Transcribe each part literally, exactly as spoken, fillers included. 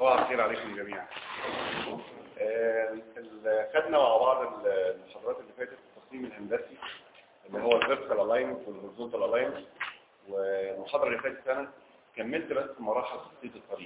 صباح الخير عليكم جميعا. خدنا مع بعض المحاضرات اللي فاتت التصميم الهندسي اللي هو الفيرتيكال الاينمنت والهوريزونتال الاينمنت، والمحاضره اللي فاتت انا كملت بس مراحل تخطيط الطريق.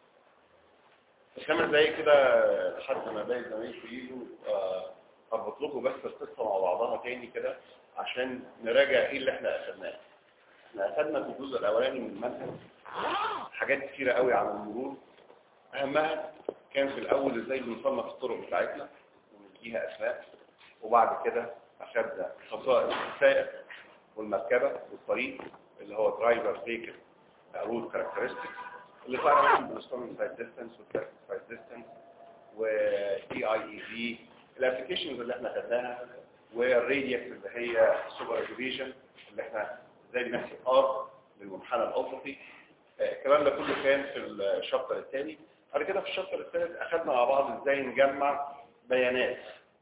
في خمس دقايق كده لحد ما باقي زمايلي يجوا اربط لكم بس القصه مع بعضها تاني كده عشان نراجع ايه اللي احنا اخدناه. احنا اخدنا في الجزء الاولاني من المنهج حاجات كتيره قوي عن المرور، اهمها كان في الاول ازاي بنصنف الطرق بتاعتنا ونديها اسماء، وبعد كده اخدنا خصائص السائق والمركبه والطريق اللي هو درايفر فيكل رود كاركترستكس اللي طبعا بنستخدم سايد ديستانس وتراك سايد ديستانس ودي اي اي في الابلكيشنز اللي احنا خدناها، والراديوس اللي هي سوبر ديفيجن اللي احنا ازاي بنحسب ار للمنحنى الافقي. الكلام ده كله كان في الشابتر الثاني. بعد كده في الشابتر الثالث اخذنا مع بعض ازاي نجمع بيانات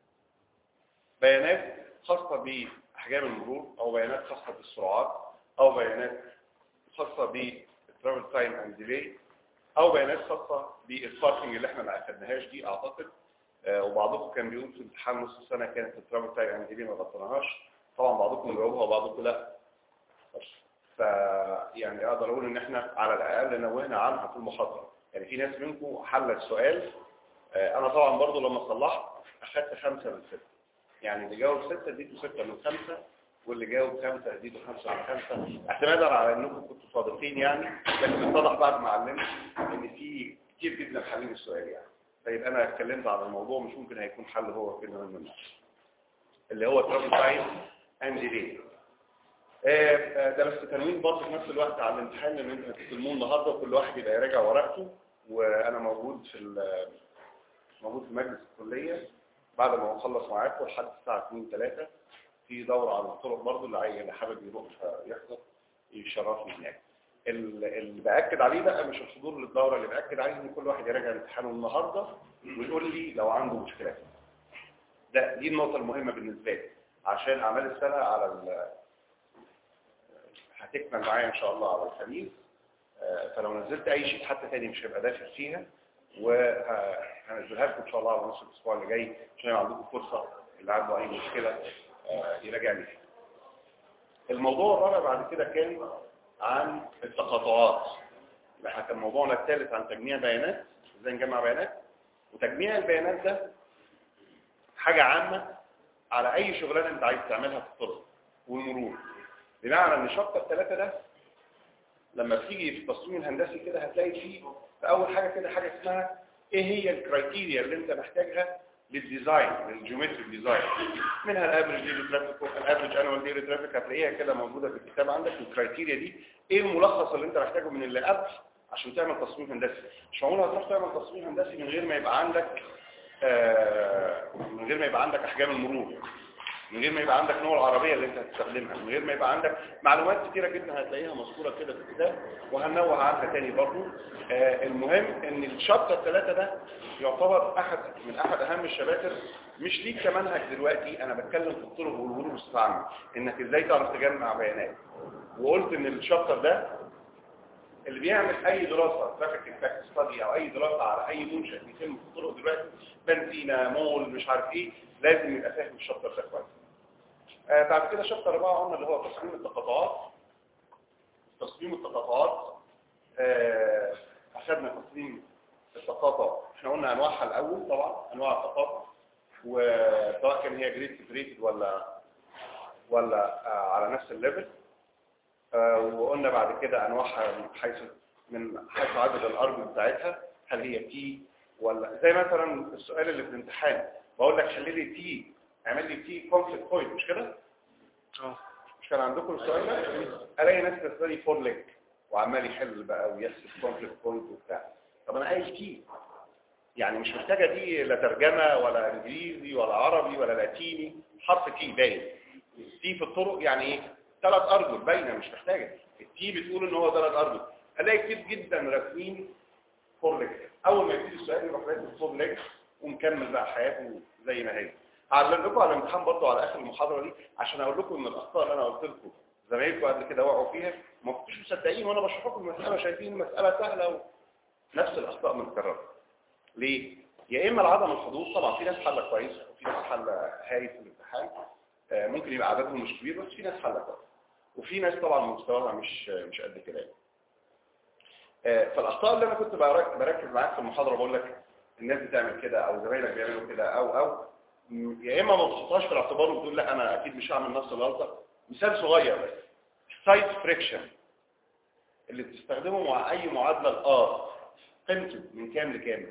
بيانات خاصه باحجام المرور، او بيانات خاصه بالسرعات، او بيانات خاصه بالترافل تايم اند ديلي، او بيانات خاصه بالباركنج اللي احنا ما اخذناهاش دي اعتقد. آه وبعضكم كان بيقول في امتحان نص السنه كانت الترافل تايم اند ديلي ما غطيناهاش، طبعا بعضكم جاوبها وبعضكم لا. ف يعني اقدر اقول ان احنا على الاقل نوهنا عنها في المحاضره. يعني في ناس منكم حلت سؤال، آه انا طبعا برضو لما صلحت اخذت خمسه من سته، يعني اللي جاوب سته اديته سته من خمسه، واللي جاوب خمسه اديته خمسه من خمسه، اعتمادا على انكم كنتوا صادقين يعني. لكن اتضح بعد ما علمت ان في كتير جدا حلين السؤال يعني. طيب انا اتكلمت عن الموضوع، مش ممكن هيكون حل هو كلمه منه اللي هو ترافل تايم اند ديلي. ده بس تنوين برضه في نفس الوقت على الامتحان ان انتوا هتستلموه النهارده وكل واحد يبقى يراجع ورقته، وانا موجود في موجود في مجلس الكليه بعد ما نخلص معاكم لحد الساعه اتنين تلاته في دوره على الطرق برضه، اللي عايز اللي حابب يروح يحضر يشرفني هناك. اللي باكد عليه بقى مش الحضور للدوره، اللي باكد عليه ان كل واحد يراجع امتحانه النهارده ويقول لي لو عنده مشكلات. ده دي النقطه المهمه بالنسبه لي عشان اعمال السنه على ال هتكمل معايا ان شاء الله على الخميس. فلو نزلت اي شيء حتى تاني مش هيبقى داخل فيها، وهنزلها لكم ان شاء الله على نص الاسبوع اللي جاي عشان يبقى عندكم فرصه اللي عنده اي مشكله يراجع لي فيها. الموضوع الرابع بعد كده كان عن التقاطعات. يبقى كان موضوعنا الثالث عن تجميع بيانات، ازاي نجمع بيانات. وتجميع البيانات ده حاجه عامه على اي شغلانه انت عايز تعملها في الطرق والمرور. بمعنى ان شابتر ثلاثة ده لما بتيجي في التصميم الهندسي كده هتلاقي فيه في اول حاجه كده حاجه اسمها ايه هي الكرايتيريا اللي انت محتاجها للديزاين، للجيومتريك ديزاين. منها الافريج ديلي ترافيك، الافريج انوال ديلي ترافيك، هتلاقيها كده موجوده في الكتاب عندك. الكرايتيريا دي ايه الملخص اللي انت محتاجه من اللي قبل عشان تعمل تصميم هندسي. مش معقول هتروح تعمل تصميم هندسي من غير ما يبقى عندك آه من غير ما يبقى عندك احجام المرور، من غير ما يبقى عندك نوع العربية اللي انت هتستخدمها، من غير ما يبقى عندك معلومات كتيرة جدا هتلاقيها مذكورة كده في الكتاب وهنوه عنها تاني برضو. آه المهم ان الشابتر ثلاثة ده يعتبر احد من احد اهم الشباتر، مش ليك كمنهج دلوقتي، انا بتكلم في الطرق والمرور بصفة عامة، انك ازاي تعرف تجمع بيانات. وقلت ان الشابتر ده اللي بيعمل اي دراسة ترافيك امباكت ستادي او اي دراسة على اي منشأ بيتم في الطرق دلوقتي، بنزينة مول مش عارف ايه، لازم يبقى فاهم الشابتر ده كويس. آه بعد كده شابتر أربعة قلنا اللي هو تصميم التقاطعات. تصميم التقاطعات آه أخذنا تصميم التقاطع، احنا قلنا أنواعها الأول طبعا، أنواع التقاطع وسواء كان هي جريد سيبريتد ولا ولا آه على نفس الليفل. آه وقلنا بعد كده أنواعها من حيث من حيث عدد الأرجل بتاعتها، هل هي تي ولا زي مثلا السؤال اللي في الامتحان بقول لك حل لي تي، اعمل لي تي كونفليكت بوينت، مش كده؟ اه مش كان عندكم السؤال ده؟ الاقي ناس بتسالي فور ليج وعمال يحل بقى ويحسب كونفليكت بوينت وبتاع. طب انا عايز تي، يعني مش محتاجه دي لا ترجمه ولا انجليزي ولا عربي ولا لاتيني، حرف تي باين. تي في الطرق يعني ايه؟ ثلاث ارجل باينه مش محتاجه. التي بتقول ان هو ثلاث ارجل. الاقي كتير جدا راسمين فور ليج، اول ما يبتدي السؤال يروح راسم فور ليج ومكمل بقى حياته زي ما هي. هعلم لكم على الامتحان برضه على اخر المحاضره دي عشان اقول لكم ان الاخطاء اللي انا قلت لكم زمايلكم قبل كده وقعوا فيها ما كنتوش مصدقين وانا بشرح لكم المساله، شايفين المساله سهله نفس الاخطاء متكرره. ليه؟ يا اما لعدم الحضور، طبعا في ناس حل كويس وفي ناس حل هايل في الامتحان، ممكن يبقى عددهم مش كبير بس في ناس حل كويس، وفي ناس طبعا مستواها مش مش قد كده. فالاخطاء اللي انا كنت بركز معاك في المحاضره بقول لك الناس بتعمل كده او زمايلك بيعملوا كده او او يا اما ما بتحطهاش في الاعتبار وتقول لا انا اكيد مش هعمل نفس الغلطه. مثال صغير بس، سايد فريكشن اللي بتستخدمه مع اي معادله الار قيمته من كام لكام؟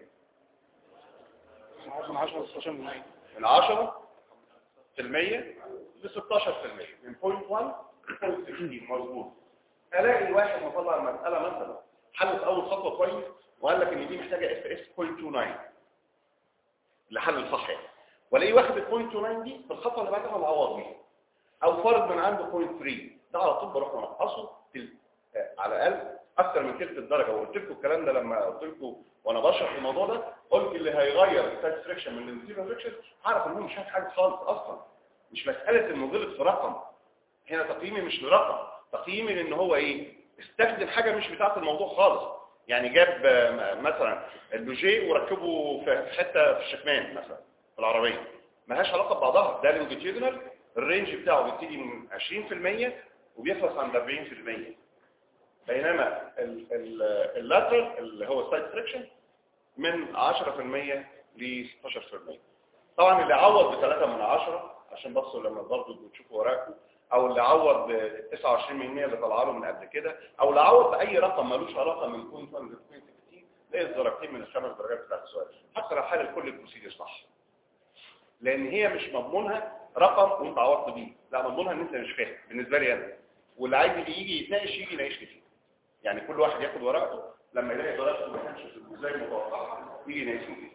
من عشرة ل ستاشر بالمية. من عشرة في المية ل ستاشر في المية، من صفر فاصلة واحد ل صفر فاصلة ستة عشر. مظبوط. الاقي واحد مطلع المساله مثلا حلت اول خطوه كويس وقال لك ان دي محتاجه اف اس صفر فاصلة تسعة وعشرين لحل الصح يعني، والاقي واخد ال صفر فاصلة تسعة وتسعين دي في الخطوه اللي بعدها معوض بيها، او فرض من عنده صفر فاصلة ثلاثة، ده على طول بروح منقصه على الاقل اكثر من ثلث الدرجه. وقلت لكم الكلام ده لما قلت لكم وانا بشرح الموضوع ده، قلت اللي هيغير السايد فريكشن من الزيرو فريكشن هعرف ان هو مش عارف حاجه خالص اصلا. مش مساله انه غلط في رقم، هنا تقييمي مش لرقم، تقييمي لان هو ايه؟ استخدم حاجه مش بتاعه الموضوع خالص. يعني جاب مثلا اللوجيه وركبه في حته في الشكمان مثلا في العربيه، مالهاش علاقه ببعضها. ده لونجيتيودنال الرينج بتاعه بيبتدي من عشرين في المية وبيخلص عند أربعين في المية، بينما اللاترال اللي هو السايد فريكشن من عشرة في المية ل ستاشر في المية. طبعا اللي عوض ب ثلاثة من عشرة عشان بصوا لما برضه بتشوفوا وراكم، او اللي عوض ب تسعة وعشرين بالمية اللي طلع له من قبل كده، او اللي عوض باي رقم ملوش علاقه من كون فان ستاشر تلاقي الدرجتين من الخمس درجات بتاعت السؤال، حتى لو حل كل البروسيجر صح. لان هي مش مضمونها رقم وانت عوضت بيه، لا مضمونها ان انت مش فاهم بالنسبه لي انا، واللي عايز يجي يتناقش يجي يناقشني فيه. يعني كل واحد ياخد ورقته لما يلاقي درجته ما كانش زي المتوقع يجي يناقشني فيه.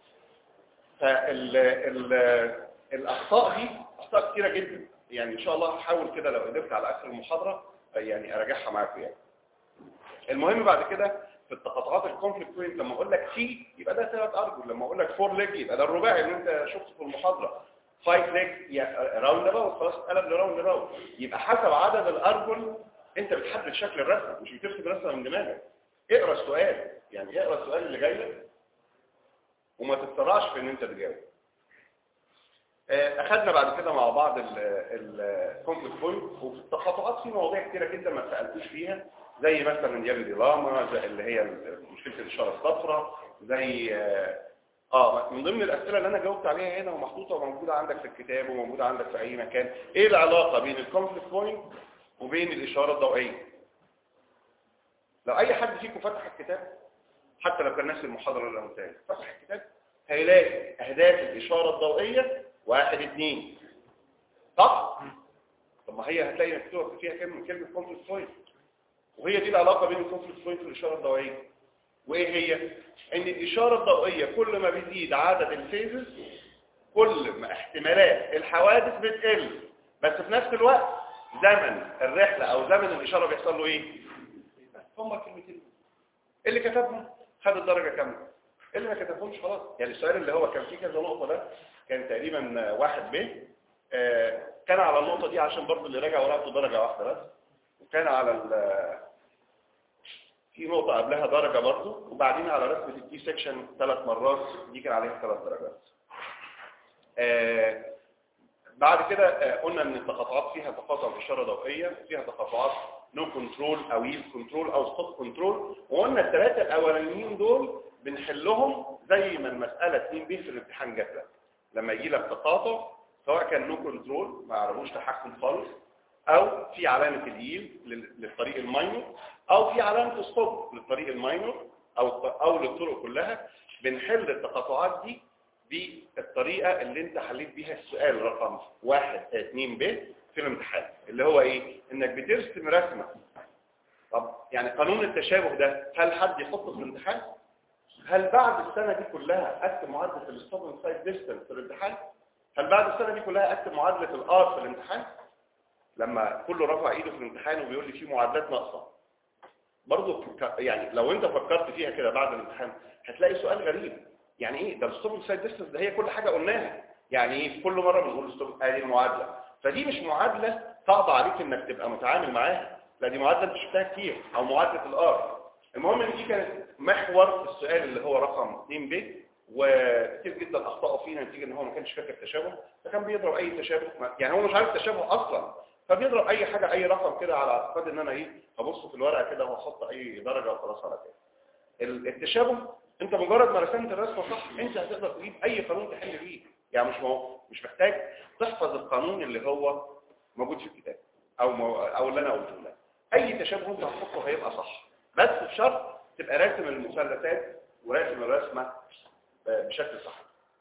فال الاخطاء دي اخطاء كتيره جدا، يعني ان شاء الله هحاول كده لو قدرت على اخر المحاضره يعني اراجعها معاكم يعني. المهم بعد كده في التقاطعات الكونفليكت بوينت لما اقول لك سي يبقى ده ثلاث ارجل، لما اقول لك فور ليج يبقى ده الرباعي اللي انت شفته في المحاضره، فايف ليج راوند اباوت خلاص اتقلب لراوند اباوت. يبقى حسب عدد الارجل انت بتحدد شكل الرسمه، مش بترسم رسمه من دماغك. اقرا السؤال، يعني اقرا السؤال اللي جاي لك وما تتسرعش في ان انت تجاوب. اخذنا بعد كده مع بعض الكونفليكت بوينت، وفي التقاطعات في مواضيع كتيره جدا ما سالتوش فيها، زي مثلا ديال الديلاما، زي اللي هي مشكله الاشاره الصفراء، زي اه من ضمن الاسئله اللي انا جاوبت عليها هنا ومحطوطه وموجوده عندك في الكتاب وموجوده عندك في اي مكان، ايه العلاقه بين الكونفليكت بوينت وبين الاشاره الضوئيه؟ لو اي حد فيكم فتح الكتاب حتى لو كان نفس المحاضره اللي قلتها فتح الكتاب هيلاقي اهداف الاشاره الضوئيه واحد اتنين، صح؟ طب ما هي هتلاقي مكتوب فيها كلمه كلمه كونفليكت بوينت، وهي دي العلاقه بين الكونفليكت بوينت والاشاره الضوئيه. وايه هي؟ ان الاشاره الضوئيه كل ما بيزيد عدد الفيزز كل ما احتمالات الحوادث بتقل، بس في نفس الوقت زمن الرحله او زمن الاشاره بيحصل له ايه؟ هم كلمتين اللي كتبهم خد الدرجه كامله، اللي ما كتبهمش خلاص. يعني السؤال اللي هو كان فيه كذا نقطه ده كان تقريبا واحد ب آه كان على النقطه دي عشان برضه اللي راجع ورقته درجه واحده بس، وكان على في نقطه قبلها درجه برضه، وبعدين على رسمه التي سيكشن ثلاث مرات دي كان عليها ثلاث درجات. آه بعد كده آه قلنا ان التقاطعات فيها تقاطع اشاره ضوئيه، فيها تقاطعات نو كنترول او يل كنترول او ستوب كنترول، وقلنا الثلاثه الاولانيين دول بنحلهم زي ما المساله اتنين ب في الامتحان جات لك. لما يجي لك تقاطع سواء كان نو كنترول ما يعرفوش تحكم خالص، او في علامه اليل للطريق الماينور، او في علامه ستوب للطريق الماينور، او او للطرق كلها، بنحل التقاطعات دي بالطريقه اللي انت حليت بيها السؤال رقم واحد اتنين ب في الامتحان، اللي هو ايه؟ انك بترسم رسمه. طب يعني قانون التشابه ده هل حد يحطه في الامتحان؟ هل بعد السنه دي كلها اكتب معادله الستوب سايد ديستنس في الامتحان؟ هل بعد السنه دي كلها اكتب معادله الار في الامتحان؟ لما كله رفع ايده في الامتحان وبيقول لي في معادلات ناقصه، برضه يعني لو انت فكرت فيها كده بعد الامتحان هتلاقي سؤال غريب. يعني ايه ده الستوب سايد ديستنس؟ ده هي كل حاجه قلناها. يعني ايه كل مره بنقول ستوب ادي المعادله؟ فدي مش معادله صعبه عليك انك تبقى متعامل معاها، لا دي معادله انت شفتها كتير، او معادله الار المهم ان دي كانت محور السؤال اللي هو رقم اتنين ب، وكتير جدا اخطاوا فيه نتيجه ان هو ما كانش فاكر تشابه، فكان بيضرب اي تشابه، يعني هو مش عارف تشابه اصلا، فبيضرب اي حاجه اي رقم كده على اعتقاد ان انا ايه هبص في الورقه كده واحط اي درجه وخلاص على كده. التشابه انت مجرد ما رسمت الرسمه صح انت هتقدر تجيب اي قانون تحل بيه، يعني مش مو... مش محتاج تحفظ القانون اللي هو موجود في الكتاب او مو... او اللي انا قلته لك. اي تشابه انت هتحطه هيبقى صح، بس بشرط تبقى راسم المثلثات وراسم الرسمه بشكل صح.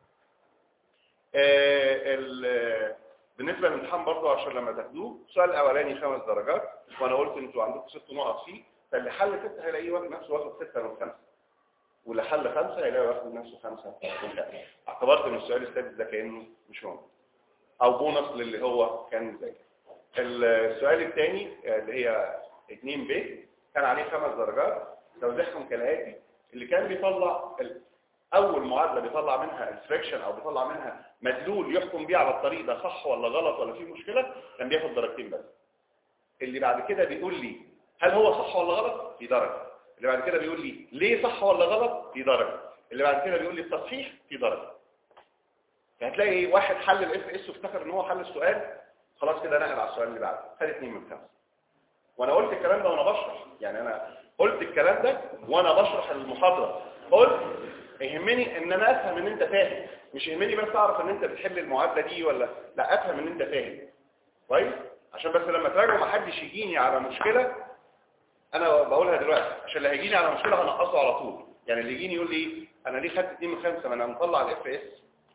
آه بالنسبه للامتحان برضه عشان لما تاخدوه، السؤال الاولاني خمس درجات، وانا قلت انتوا عندكم ست نقط فيه، فاللي حل سته هيلاقيه واخد نفسه واخد سته من خمسه، واللي حل خمسه هيلاقيه واخد نفسه خمسه من خمسه. اعتبرت ان السؤال السادس ده كانه مش موجود او بونص للي هو كان مذاكر. السؤال الثاني اللي هي اتنين ب كان عليه خمس درجات، توزيعهم كالاتي: اللي كان بيطلع اول معادله بيطلع منها الفريكشن او بيطلع منها مدلول يحكم بيه على الطريق ده صح ولا غلط ولا فيه مشكله، كان بياخد درجتين بس. اللي بعد كده بيقول لي هل هو صح ولا غلط في درجه، اللي بعد كده بيقول لي ليه صح ولا غلط في درجه، اللي بعد كده بيقول لي التصحيح في درجه. فهتلاقي واحد حل الاف اس وافتكر ان هو حل السؤال، خلاص كده نقل على السؤال اللي بعده، خد اتنين من خمسه. وانا قلت الكلام ده وانا بشرح، يعني انا قلت الكلام ده وانا بشرح المحاضره، قلت يهمني ان انا افهم ان انت فاهم، مش يهمني بس اعرف ان انت بتحل المعادله دي ولا لا، افهم ان انت فاهم كويس، عشان بس لما تراجعوا ما حدش يجيني على مشكله انا بقولها دلوقتي، عشان اللي هيجيني على مشكله هنقصه على طول. يعني اللي يجيني يقول لي انا ليه خدت اتنين من خمسه ما انا مطلع الاف اس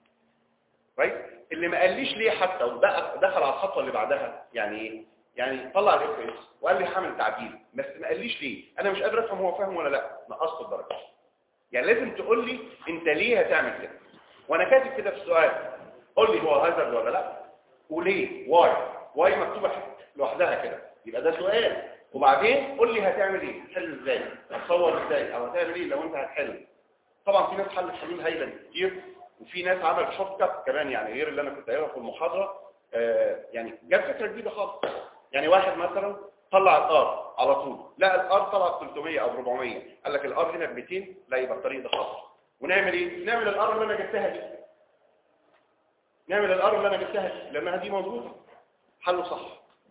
كويس، اللي ما قاليش ليه حتى وبقى دخل على الخطوه اللي بعدها، يعني ايه؟ يعني طلع الاف اس وقال لي هعمل تعديل بس ما قاليش ليه، انا مش قادر افهم هو فاهم ولا لا، نقصت الدرجه. يعني لازم تقول لي انت ليه هتعمل كده، وانا كاتب كده في السؤال قول لي هو هازارد ولا لا، وليه، واي واي مكتوبه لوحدها كده، يبقى ده سؤال، وبعدين قول لي هتعمل ايه، هتحل ازاي، هتصور ازاي، او هتعمل ايه لو انت هتحل. طبعا في ناس حلت حلول هايله كتير، وفي ناس عمل شورت كات كمان، يعني غير اللي انا كنت قايلها في المحاضره، آه يعني جاب فكره جديده خالص. يعني واحد مثلا طلع الار على طول، لا الار طلع ثلاثمية او اربعمية، قال لك الار هنا ب ميتين، لا يبقى الطريق ده خطا. ونعمل ايه؟ نعمل الار اللي انا جبتها دي، نعمل الار اللي انا جبتها دي لانها دي موجوده، حله صح.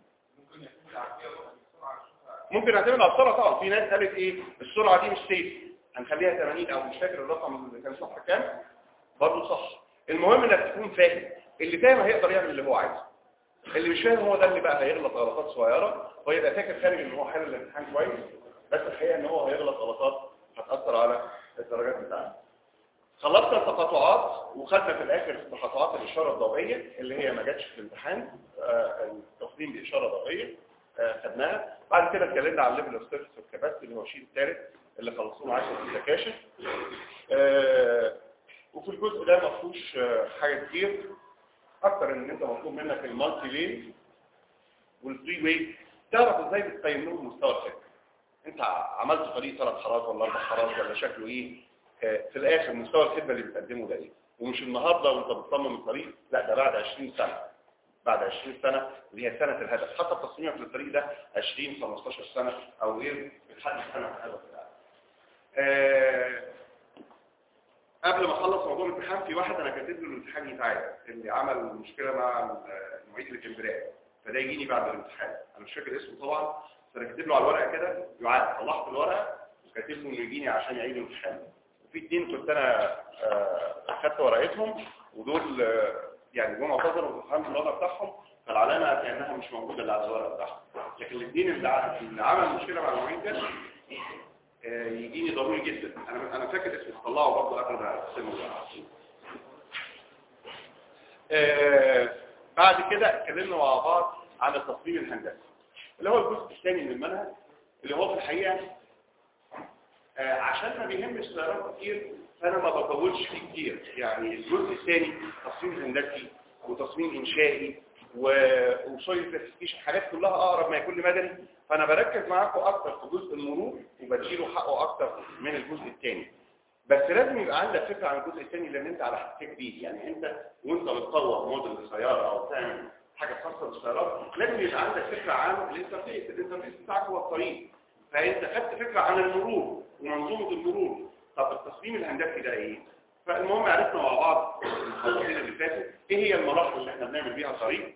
ممكن نعتمد على السرعه طبعا، في ناس قالت ايه السرعه دي مش سيف، هنخليها ثمانين او مش فاكر الرقم اللي كان صح كام، برضه صح. المهم انك تكون فاهم، اللي فاهم هيقدر يعمل اللي هو عايزه، اللي مش فاهم هو ده اللي بقى هيغلط غلطات صغيره ويبقى فاكر خارج ان هو حل الامتحان كويس، بس الحقيقه ان هو هيغلط غلطات هتاثر على الدرجات بتاعته. خلصنا التقاطعات وخدنا في الاخر تقاطعات الاشاره الضوئيه اللي هي ما جاتش في الامتحان، آه التصميم باشاره ضوئيه آه خدناها. بعد كده اتكلمنا عن الليفل اوف سيرفيس والكباسيتي اللي هو الشيء الثالث اللي خلصوه معاكم في السكاشن. آه وفي الجزء ده ما فيهوش آه حاجه كتير اكتر ان انت مطلوب منك المالتي لين والفري واي، تعرف ازاي بتقيم لهم مستوى الفكر. انت عملت طريق ثلاث حارات ولا اربع حارات ولا شكله ايه، في الاخر مستوى الخدمه اللي بتقدمه ده ايه، ومش النهارده وانت بتصمم الطريق، لا ده بعد عشرين سنه، بعد عشرين سنه اللي هي سنه الهدف، حتى تصميمك للطريق ده عشرين خمستاشر سنه او غير بتحدد سنه الهدف بتاعك. آه قبل ما اخلص موضوع الامتحان، في واحد انا كاتب له الامتحان يتعاد، اللي عمل مشكله مع المعيد اللي كان بيراقب، فده يجيني بعد الامتحان، انا مش فاكر اسمه طبعا، بس انا كاتب له على الورقه كده يعاد، طلعت الورقه وكاتب له انه يجيني عشان يعيد الامتحان. وفي اتنين كنت انا اخدت ورقتهم ودول يعني جم اعتذروا وفهمت الوضع بتاعهم، فالعلامه كانها مش موجوده اللي على الورقه بتاعهم، لكن الاثنين اللي عمل مشكله مع المعيد ده يجيني ضروري جدا. انا انا فاكر اسمه، طلعه برضه قبل ما اقسمه. آه بعد كده اتكلمنا مع بعض عن التصميم الهندسي اللي هو الجزء الثاني من المنهج، اللي هو في الحقيقه آه عشان ما بيهمش سيارات كتير فانا ما بطولش فيه كتير. يعني الجزء الثاني تصميم هندسي وتصميم انشائي وسويل كلاسيفيكيشن، حاجات كلها اقرب ما يكون لمدني، فانا بركز معاكم اكتر في جزء المرور وبديله حقه اكتر من الجزء الثاني. بس لازم يبقى عندك فكره عن الجزء الثاني لان انت على احتكاك بيه، يعني انت وانت بتطور موديل لسياره او تعمل حاجه خاصه بالسيارات لازم يبقى عندك فكره عن الانترفيس. الانترفيس بتاعك هو الطريق، فانت خدت فكره عن المرور ومنظومه المرور. طب التصميم الهندسي ده ايه؟ فالمهم عرفنا مع بعض المحاضرتين اللي فاتوا ايه هي المراحل اللي احنا بنعمل بيها طريق.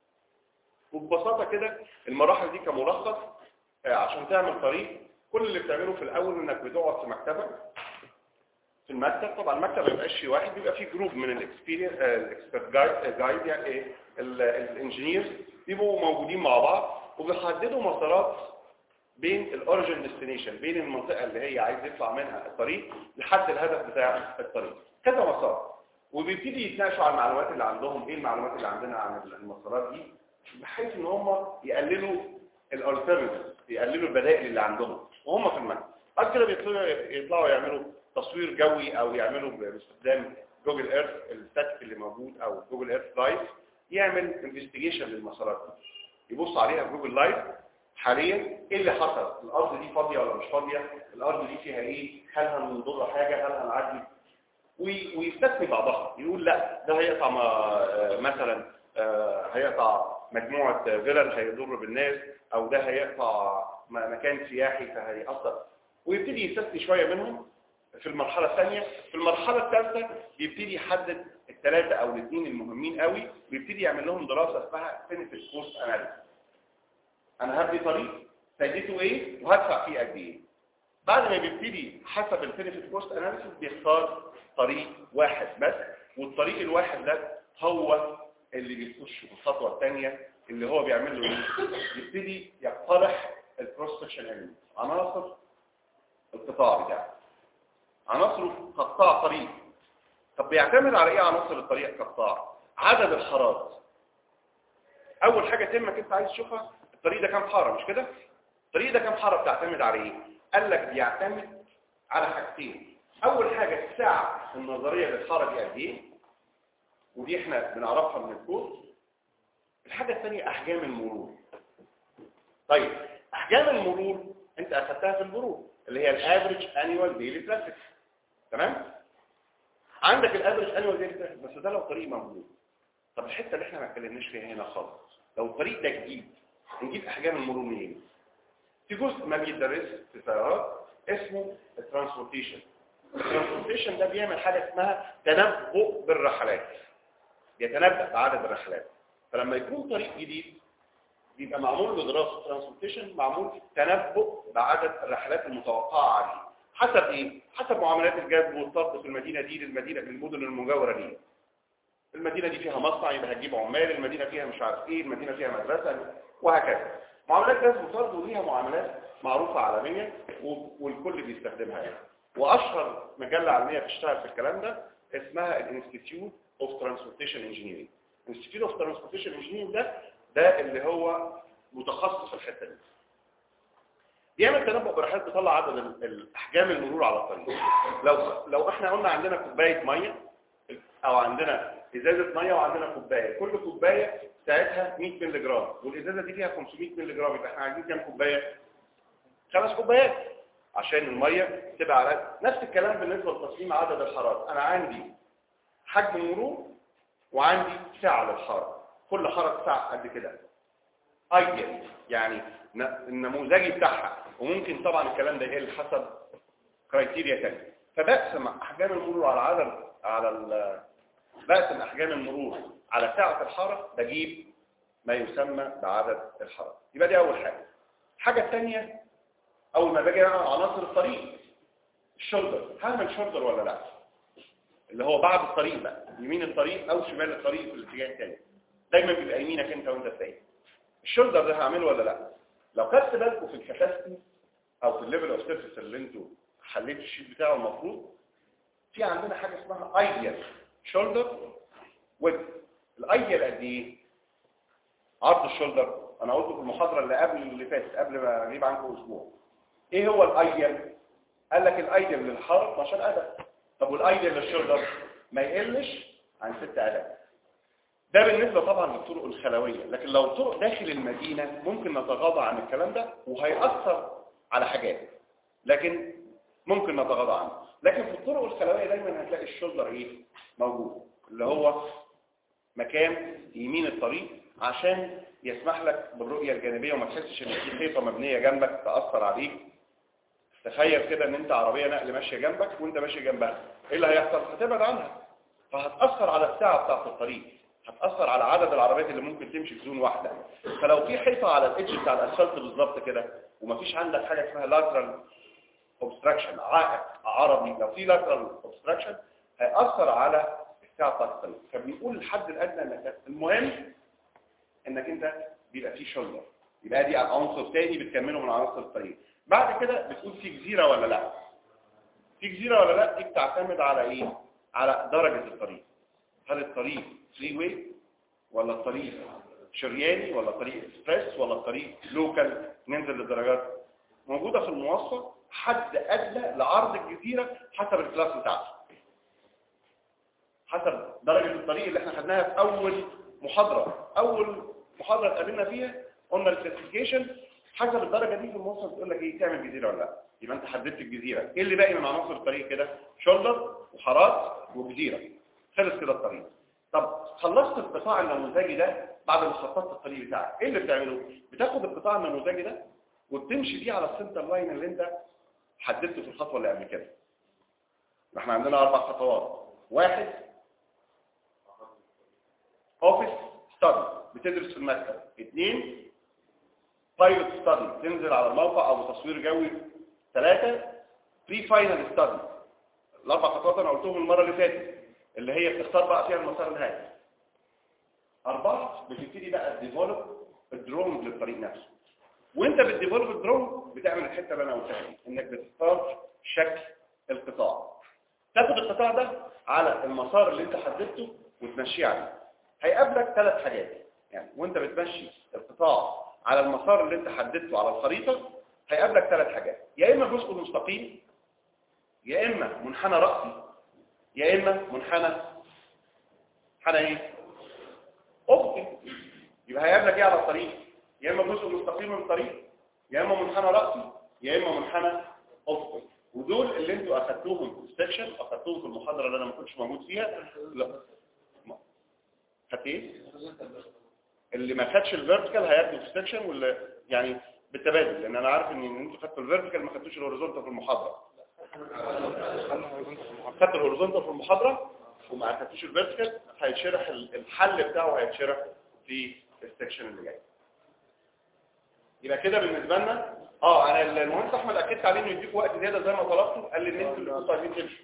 وببساطه كده المراحل دي كملخص، عشان تعمل طريق كل اللي بتعمله في الاول انك بتقعد في مكتبك في المكتب. طبعا المكتب ما بيبقاش فيه واحد، بيبقى فيه جروب من الاكسبيرينس الاكسبرت جايد يعني ايه الانجينيرز بيبقوا موجودين مع بعض وبيحددوا مسارات بين الاوريجن ديستنيشن، بين المنطقه اللي هي عايز يطلع منها الطريق لحد الهدف بتاع الطريق، كذا مسار. وبيبتدي يتناقشوا على المعلومات اللي عندهم، ايه المعلومات اللي عندنا عن المسارات دي، بحيث ان هم يقللوا الالترناتيف، يقللوا البدائل اللي عندهم وهم في المكتب. بعد كده بيطلعوا يطلعوا يعملوا تصوير جوي او يعملوا باستخدام جوجل ايرث الستاتيك اللي موجود او جوجل ايرث لايف، يعمل انفستيجيشن للمسارات دي، يبص عليها في جوجل لايف حاليا ايه اللي حصل، الارض دي فاضيه ولا مش فاضيه، الارض دي فيها ايه، هل هنضر حاجه، هل هنعدي، ويستثني بعضها، يقول لا ده هيقطع مثلا هيقطع مجموعه فيلل هيضر بالناس، او ده هيقطع مكان سياحي فهيأثر، ويبتدي يستثني شويه منهم. في المرحله الثانيه، في المرحله الثالثه يبتدي يحدد الثلاثه او الاثنين المهمين قوي، ويبتدي يعمل لهم دراسه اسمها benefit cost analysis. انا هبني طريق فايدته ايه وهدفع فيه قد ايه. بعد ما بيبتدي حسب البنفيت كوست اناليسيس بيختار طريق واحد بس، والطريق الواحد ده هو اللي بيخش في الخطوه الثانيه اللي هو بيعمل له ايه، يبتدي يقترح الكروس سكشن اليمنت، عناصر القطاع بتاعه، عناصر قطاع طريق. طب بيعتمد على ايه عناصر الطريق كقطاع؟ عدد الحارات. اول حاجه تهمك انت عايز تشوفها الطريق ده كام حاره، مش كده؟ الطريق ده كام حاره بتعتمد على ايه؟ قال لك بيعتمد على حاجتين. اول حاجه الساعه النظريه للحاره دي قد ايه، ودي احنا بنعرفها من الكود. الحاجه الثانيه احجام المرور. طيب احجام المرور انت اخذتها في المرور اللي هي الافريج انيوال ديلي ترافيك، تمام؟ عندك الافريج انيوال ديلي ترافيك، بس ده لو طريق موجود. طب الحته اللي احنا ما اتكلمناش فيها هنا خالص، لو الطريق ده جديد نجيب احجام المرور منين؟ في جزء ما بيدرس في السيارات اسمه الترانسبورتيشن. الترانسبورتيشن ده بيعمل حاجه اسمها تنبؤ بالرحلات، يتنبأ بعدد الرحلات. فلما يكون طريق جديد بيبقى معمول له دراسه ترانسبورتيشن، معمول تنبؤ بعدد الرحلات المتوقعه عليه. حسب ايه؟ حسب معاملات الجذب والطرد في المدينه دي للمدينه للمدن المجاوره ليه. المدينه دي فيها مصنع يبقى هتجيب عمال، المدينه فيها مش عارف ايه، المدينه فيها مدرسه، وهكذا. معاملات جذب وطرد وليها معاملات معروفه عالميا والكل بيستخدمها يعني. واشهر مجله علميه بتشتغل في الكلام ده اسمها الانستيتيوت اوف ترانسبورتيشن انجينيرنج. الانستيتيوت اوف ترانسبورتيشن انجينيرنج ده ده اللي هو متخصص في الحته دي. بيعمل تنبؤ برحلات، بيطلع عدد الاحجام المرور على الطريق. لو لو احنا قلنا عندنا كوبايه ميه او عندنا ازازه ميه وعندنا كوبايه، كل كوبايه ساعتها مية مللي جرام، والازازه دي فيها خمسمية مللي جرام، يبقى احنا عايزين كام كوبايه؟ خمس كوبايات عشان الميه تبقى على نفس الكلام. بالنسبه لتصميم عدد الحارات، انا عندي حجم مرور وعندي سعه للحاره، كل حاره سعه قد كده ايديال يعني النموذجي بتاعها، وممكن طبعا الكلام ده يقل حسب كرايتيريا ثانيه. فبقسم احجام المرور على عدد على ال بقسم احجام المرور على سعه الحاره، بجيب ما يسمى بعدد الحارات. يبقى دي اول حاجه. الحاجه الثانيه اول ما باجي اعمل عناصر الطريق، الشولدر، هعمل شولدر ولا لا؟ اللي هو بعد الطريق بقى، يمين الطريق او شمال الطريق في الاتجاه الثاني، دايما بيبقى يمينك انت وانت سايق. الشولدر ده هعمله ولا لا؟ لو خدت بالكم في الكاباسيتي او في الليفل اوف سيرفيس اللي انتوا حليتوا الشيت بتاعه، المفروض في عندنا حاجه اسمها ايديال شولدر ويدث. الايديال قد ايه؟ عرض الشولدر انا قلته في المحاضره اللي قبل اللي فاتت قبل ما اغيب عنكم اسبوع. ايه هو الايديال؟ قال لك الايديال للحاره اتناشر قدم. طب والايديال للشولدر ما يقلش عن ستة قدم. ده بالنسبه طبعا للطرق الخلويه، لكن لو طرق داخل المدينه ممكن نتغاضى عن الكلام ده وهيأثر على حاجات، لكن ممكن نتغاضى عنه. لكن في الطرق الخلويه دايما هتلاقي الشولدر ايه موجود، اللي هو مكان يمين الطريق عشان يسمح لك بالرؤيه الجانبيه وما تحسش ان في حيطه مبنيه جنبك تاثر عليك. تخيل كده ان انت عربيه نقل ماشيه جنبك وانت ماشي جنبها، ايه اللي هيحصل؟ هتبعد عنها، فهتاثر على السعه بتاعه الطريق، هتاثر على عدد العربيات اللي ممكن تمشي في زون واحده. فلو في حيطه على الادج بتاع الاسفلت بالظبط كده ومفيش عندك حاجه اسمها lateral obstruction، عائق عرضي، لو في lateral obstruction هيأثر على السعه بتاعه الطريق. فبنقول الحد الادنى انك المهم انك انت بيبقى فيه شولدر، يبقى دي عنصر تاني بتكمله من عناصر الطريق. بعد كده بتقول في جزيره ولا لا. في جزيره ولا لا دي بتعتمد على ايه؟ على درجه الطريق. هل الطريق فري واي ولا الطريق شرياني ولا طريق اكسبريس ولا الطريق لوكال ننزل للدرجات؟ موجوده في المواصفه حد ادنى لعرض الجزيره حسب الكلاس بتاعته، حسب درجه الطريق اللي احنا خدناها في اول محاضره. اول محاضره اتقابلنا فيها قلنا الكلاسيفيكيشن حسب الدرجه دي في المواصفه بتقول لك ايه تعمل جزيره ولا لا. يبقى انت حددت الجزيره، ايه اللي باقي من عناصر الطريق كده؟ شولدر وحارات وجزيره، خلص كده الطريق. طب خلصت القطاع النموذجي ده بعد ما خططت الطريق بتاعك، ايه اللي بتعمله؟ بتاخد القطاع النموذجي ده وبتمشي بيه على السنتر لاين اللي انت حددته في الخطوه اللي قبل كده. احنا عندنا اربع خطوات. واحد اوفيس ستادي بتدرس في المكتب. اثنين بايلوت ستادي تنزل على الموقع او بتصوير جوي. ثلاثة بري فاينل ستادي. الاربع خطوات انا قلتهم المره اللي فاتت اللي هي بتختار بقى فيها المسار النهائي. أربعة بتبتدي بقى تديفلوب الدرون للطريق نفسه. وانت بتديفلوب الدرون بتعمل الحته اللي انا قلتها دي، انك بتختار شكل القطاع. تاخد القطاع ده على المسار اللي انت حددته وتمشيه عليه. هيقابلك ثلاث حاجات، يعني وانت بتمشي القطاع على المسار اللي انت حددته على الخريطه هيقابلك ثلاث حاجات، يا اما جزء مستقيم، يا اما منحنى رأسي، يا اما منحنى منحنى ايه؟ افقي. يبقى هيقابلك ايه على الطريق؟ يا اما جزء مستقيم من الطريق، يا اما منحنى رأسي، يا اما منحنى افقي. ودول اللي انتوا اخدتوهم في السكشن، اخدتوهم في المحاضره اللي انا ما كنتش موجود فيها. لا خدت ايه؟ اللي ما خدش الفيرتيكال هياخده في السكشن، واللي يعني بالتبادل، لان انا عارف ان انتوا خدتوا الفيرتيكال ما خدتوش الهوريزونتال في المحاضره. خدت الهوريزونتال في المحاضره وما خدتوش الفيرتيكال، هيتشرح الحل بتاعه هيتشرح في السكشن اللي جاي. يبقى كده بالنسبه لنا اه انا المهندس احمد اكدت عليه انه يديكم وقت زياده زي ما طلبتوا، قال لي ان انتوا اللي كنتوا عايزين تمشوا.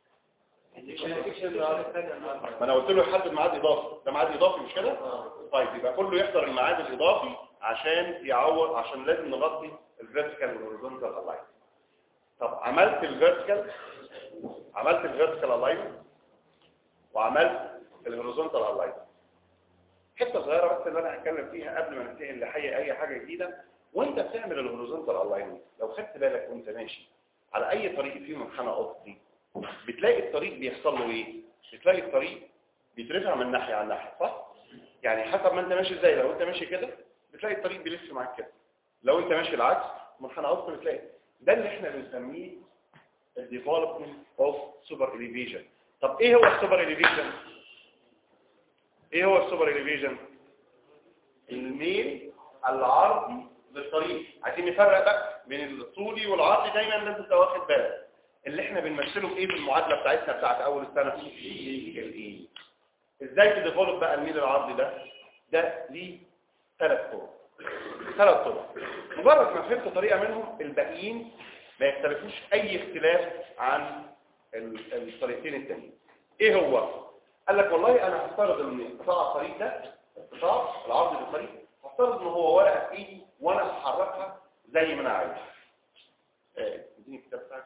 ما انا قلت له يحدد ميعاد اضافي، ده ميعاد اضافي مش كده؟ طيب يبقى كله يحضر الميعاد الاضافي عشان يعوض، عشان لازم نغطي الفيرتيكال والهوريزونتال الاين. طب عملت الفيرتيكال، عملت الفيرتيكال الاين وعملت الهوريزونتال الاين. حته صغيره بس اللي انا هتكلم فيها قبل ما ننتقل لحي اي حاجه جديده. وانت بتعمل الهوريزونتال الاين لو خدت بالك وانت ماشي على اي طريق فيه منحنى افقي بتلاقي الطريق بيحصل له ايه؟ بتلاقي الطريق بيترفع من ناحيه على ناحيه، صح؟ يعني حسب ما انت ماشي ازاي، لو انت ماشي كده بتلاقي الطريق بيلف معاك كده، لو انت ماشي العكس منحنى افقي بتلاقي. ده اللي احنا بنسميه الديفلوبمنت اوف سوبر اليفيشن. طب ايه هو السوبر اليفيشن؟ ايه هو السوبر اليفيشن؟ الميل العرضي للطريق. عايزين نفرق بقى بين الطولي والعرضي، دايما لازم تبقى واخد بالك اللي احنا بنمثله بايه في المعادله بتاعتنا بتاعت اول السنه، الايه. ازاي تديفلوب بقى الميل العرضي ده؟ ده ليه ثلاث طرق. ثلاث طرق مجرد ما فهمت طريقه منهم الباقيين ما يختلفوش اي اختلاف عن الطريقتين التانيين. ايه هو؟ قال لك والله انا هفترض ان قطاع الطريق ده، القطاع العرضي للطريق، هفترض ان هو ورقه في ايدي وانا هحركها زي ما انا عايز. ايه اديني الكتاب بتاعك.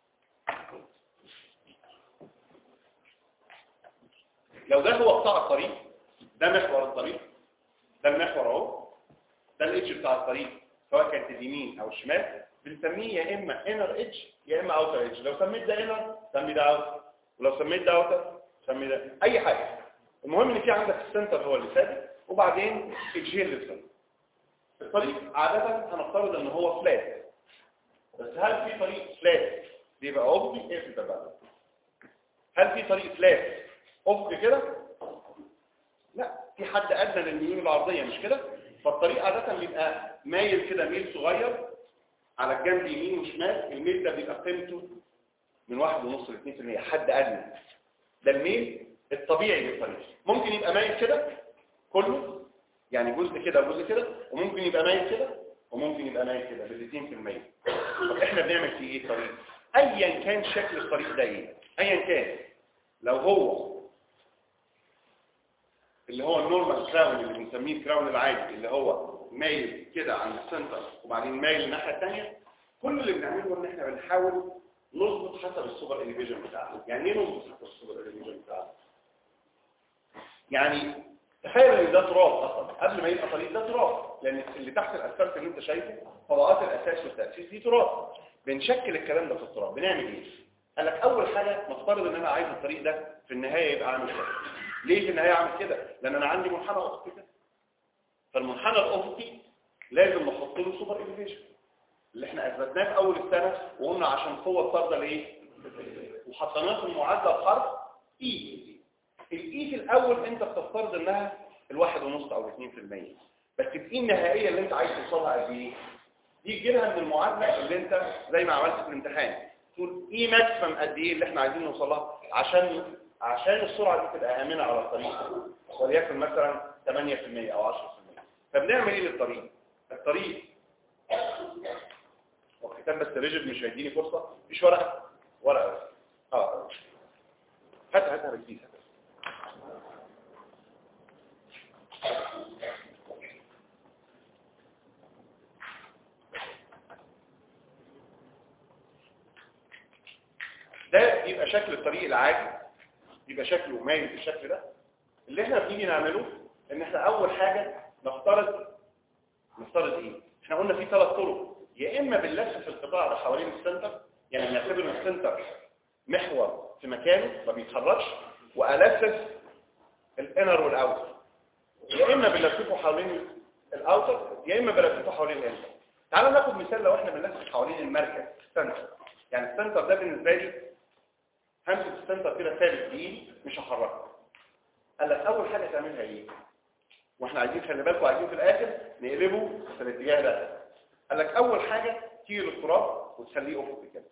لو ده هو قطاع الطريق، ده محور الطريق، ده المحور اهو، ده الاتش بتاع الطريق سواء كانت اليمين او الشمال، بنسميه يا اما انر اتش يا اما اوتر اتش. لو سميت ده انر سمي ده اوتر، ولو سميت ده اوتر سمي ده اي حاجه. المهم ان في عندك السنتر هو اللي ثابت وبعدين اتجيه للسنتر. الطريق عاده هنفترض ان هو فلات، بس هل في طريق فلات بيبقى افقي؟ ايه في بقى؟ هل في طريق فلات افقي كده؟ لا، في حد ادنى للميول العرضيه مش كده؟ فالطريق عاده بيبقى مايل كده ميل صغير على الجنب يمين وشمال. الميل ده بيبقى قيمته من واحد ونص ل اتنين في المية حد ادنى. ده الميل الطبيعي للطريق. ممكن يبقى مايل كده كله، يعني جزء كده وجزء كده، وممكن يبقى مايل كده وممكن يبقى مايل كده بال اتنين في المية. طب احنا بنعمل فيه ايه الطريق؟ ايا كان شكل الطريق ده ايه، ايا كان، لو هو اللي هو النورمال كراون اللي بنسميه الكراون العادي اللي هو مايل كده عن السنتر وبعدين مايل الناحيه الثانيه، كل اللي بنعمله ان احنا بنحاول نظبط حسب السوبر اليفيجن بتاعنا. يعني ايه نظبط حسب السوبر اليفيجن بتاعنا؟ يعني تخيل ان ده تراب اصلا قبل ما يبقى طريق، ده تراب، لان اللي تحت الاسفلت اللي انت شايفه طبقات الاساس والتاسيس دي تراب. بنشكل الكلام ده في التراب. بنعمل ايه؟ قال لك اول حاجه نفترض ان انا عايز الطريق ده في النهايه يبقى عامل كده. ليه في النهايه عامل كده؟ لان انا عندي منحنى افقي كده. فالمنحنى الافقي لازم نحط له سوبر اليفيشن اللي احنا اثبتناه في اول السنه وقلنا عشان قوه طارده لايه؟ وحطيناه في المعادله بحرف اي. الاي في الاول انت بتفترض انها الواحد ونص او اثنين في المية، بس الاي النهائيه اللي انت عايز توصلها قد ايه؟ دي تجيبها من المعادله اللي انت زي ما عملت في الامتحان، تقول اي ماكسيمم قد ايه اللي احنا عايزين نوصلها عشان عشان السرعه دي تبقى امنه على الطريق، وليكن مثلا ثمانية في المية او عشرة في المية. فبنعمل ايه للطريق؟ الطريق والكتاب بس ريجيد مش هيديني فرصه. مفيش ورقه ورقه اه هات هاتها بالكيس. ده يبقى شكل الطريق العادي، يبقى شكله مايل بالشكل ده. اللي احنا بنيجي نعمله ان احنا اول حاجه نفترض نفترض ايه؟ احنا قلنا في ثلاث طرق، يا اما بنلف في القطاع ده حوالين السنتر، يعني نعتبر ان السنتر محور في مكانه ما بيتحركش والفف الانر والاوتر، يا اما بنلففه حوالين الاوتر يا اما بنلففه حوالين الانر. تعالوا ناخد مثال. لو احنا بنلف حوالين المركز السنتر، يعني السنتر ده بالنسبه لي همسك السنتر كده ثابت بايدي مش هحركه. قال لك اول حاجه تعملها ايه؟ واحنا عايزين خلي بالكم عايزين في الاخر نقلبه في الاتجاه ده. قال لك اول حاجه تيجي التراب وتخليه افقي كده.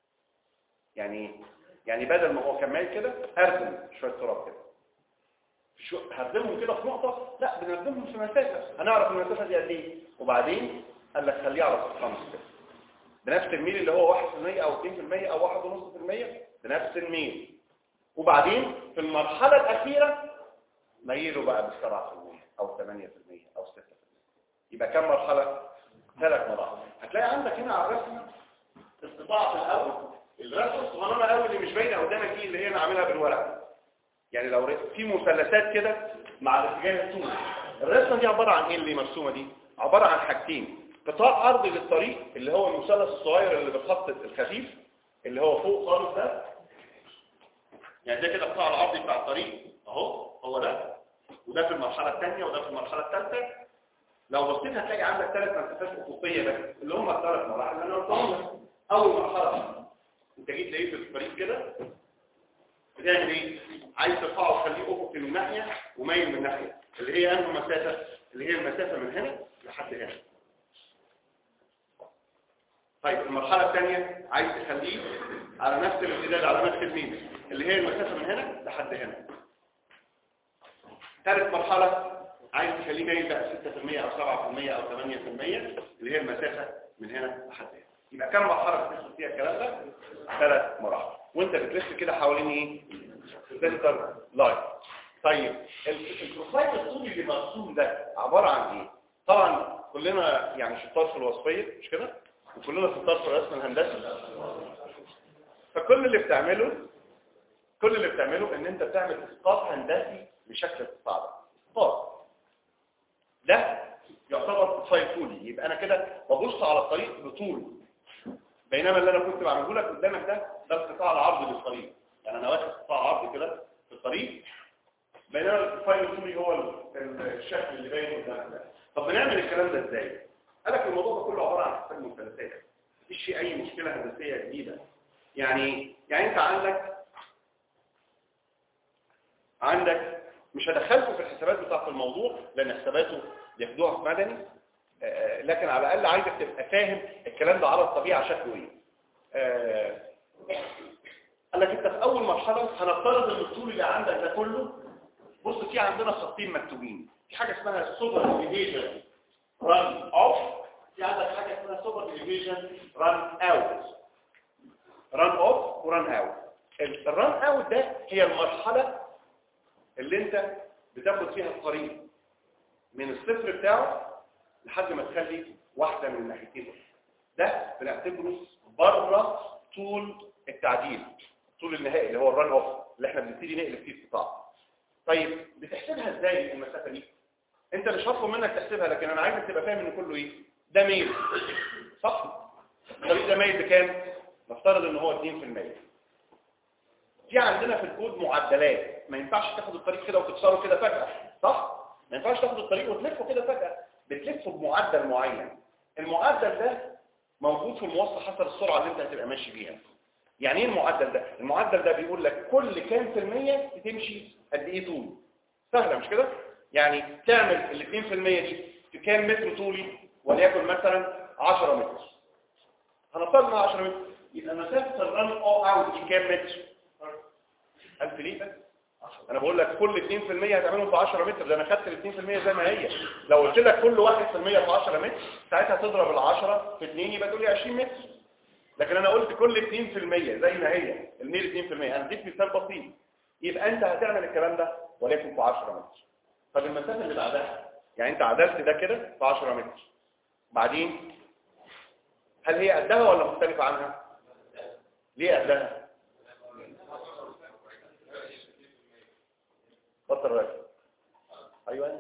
يعني يعني بدل ما هو كمال كده هردم شويه تراب كده. شو هردمهم كده في نقطه؟ لا، بنردمهم في مسافه، هنعرف المسافه دي قد ايه. وبعدين قال لك خليه على سطح خمس كده بنفس الميل اللي هو واحد في المية او اتنين في المية او واحد ونص في المية بنفس الميل. وبعدين في المرحله الاخيره ميله بقى بالسبعة في المية او ثمانية في المية او ستة في المية. يبقى كم مرحله؟ ثلاث مراحل. هتلاقي عندك هنا على الرسمه القطاع في الاول، الرسمه الصغيره قوي اللي مش باينه قدامك دي اللي هي انا عاملها بالورق. يعني لو في مثلثات كده مع الاتجاه الطولي. الرسمه دي عباره عن ايه اللي مرسومه دي؟ عباره عن حاجتين: قطاع ارضي للطريق اللي هو المثلث الصغير اللي بالخط الخفيف اللي هو فوق خالص ده، يعني ده كده القطاع الارضي بتاع الطريق اهو، هو ده، وده في المرحله الثانيه وده في المرحله الثالثه. لو بصيت هتلاقي عندك ثلاث مسافات افقيه بس اللي هم الثلاث مراحل اللي انا قلتهم لك. اول مرحله انت جيت لقيت الطريق كده بتعمل ايه؟ عايز ترفعه وتخليه افقي من ناحيه ومايل من ناحيه، اللي هي انهي مسافه؟ اللي هي المسافه من هنا لحد هنا. طيب المرحله الثانيه عايز تخليه على نفس الامتداد على نفس الميل اللي هي المسافه من هنا لحد هنا. ثالث مرحله عايز تخليه مايل بقى ستة في المية او سبعة في المية او ثمانية في المية اللي هي المسافه من هنا لحد هنا. يبقى كم مرحله بتحصل فيها الكلام ده؟ ثلاث مراحل. وانت بتلف كده حوالين ايه؟ سنتر لاين. طيب البروفايل الطولي اللي مرسوم ده عباره عن ايه؟ طبعا كلنا يعني شطار في الوصفيه مش كده؟ وكلنا شطار في الرسم الهندسي. فكل اللي بتعمله كل اللي بتعمله ان انت بتعمل اسقاط هندسي لشكل القطاع ده. اسقاط ده يعتبر بروفايل طولي، يبقى انا كده ببص على الطريق بطوله. بينما اللي انا كنت بعمله لك قدامك ده ده القطاع العرضي للطريق، يعني انا واخد قطاع عرضي كده في الطريق، بينما البروفايل الطولي هو الشكل اللي باين قدامك ده. طب بنعمل الكلام ده ازاي؟ قال لك الموضوع ده كله عباره عن حساب مثلثات، مفيش فيه اي مشكله هندسيه جديده. يعني يعني انت عندك عندك مش هدخلكم في الحسابات بتاعه الموضوع لان حساباته بياخدوها في مدني، آه لكن على الاقل عايزك تبقى فاهم الكلام ده على الطبيعه شكله ايه. آه قال لك انت في اول مرحله هنفترض ان الطول اللي عندك ده كله، بص في عندنا خطين مكتوبين، في حاجه اسمها سوبر ديفيجن ران اوف، في عندك حاجه اسمها سوبر ديفيجن ران اوت. ران اوف وران اوت. الران اوت ده هي المرحله اللي انت بتاخد فيها الطريق من الصفر بتاعه لحد ما تخلي واحده من الناحيتين. ده بنعتبره بره طول التعديل، الطول النهائي اللي هو الران اوف اللي احنا بنبتدي نقلب فيه القطاع. طيب بتحسبها ازاي المسافه دي؟ انت مش هطلب منك تحسبها، لكن انا عايزك تبقى فاهم ان كله ايه؟ ده ميل، صح؟ الطريق ده ميل بكام؟ نفترض ان هو اتنين في المية. في عندنا في الكود معدلات، ما ينفعش تاخد الطريق كده وتكسره كده فجأة، صح؟ ما ينفعش تاخد الطريق وتلفه كده فجأة، بتلفه بمعدل معين. المعدل ده موجود في الموصل حسب السرعة اللي انت هتبقى ماشي بيها. يعني ايه المعدل ده؟ المعدل ده بيقول لك كل كام في المية بتمشي قد ايه طول. سهلة مش كده؟ يعني تعمل ال اتنين في المية دي في كام متر طولي؟ وليكن مثلا عشرة متر. هنفترض عشرة متر، يبقى مسافة الرن اوت دي كام متر؟ ألف ليه بس؟ انا بقول لك كل اتنين في المية هتعملهم في عشرة متر، ده انا خدت ال اتنين في المية زي ما هي. لو قلت لك كل واحد في المية في عشرة متر، ساعتها تضرب ال عشرة في اتنين يبقى تقول لي عشرين متر. لكن انا قلت كل اتنين في المية زي ما هي، الميل اتنين في المية. انا اديت مثال بسيط، يبقى انت هتعمل الكلام ده ولكن في عشرة متر. طب المسافه اللي بعدها، يعني انت عدلت ده كده في عشرة متر، بعدين هل هي قدها ولا مختلفه عنها؟ ليه قدها؟ بطل راجل. ايوه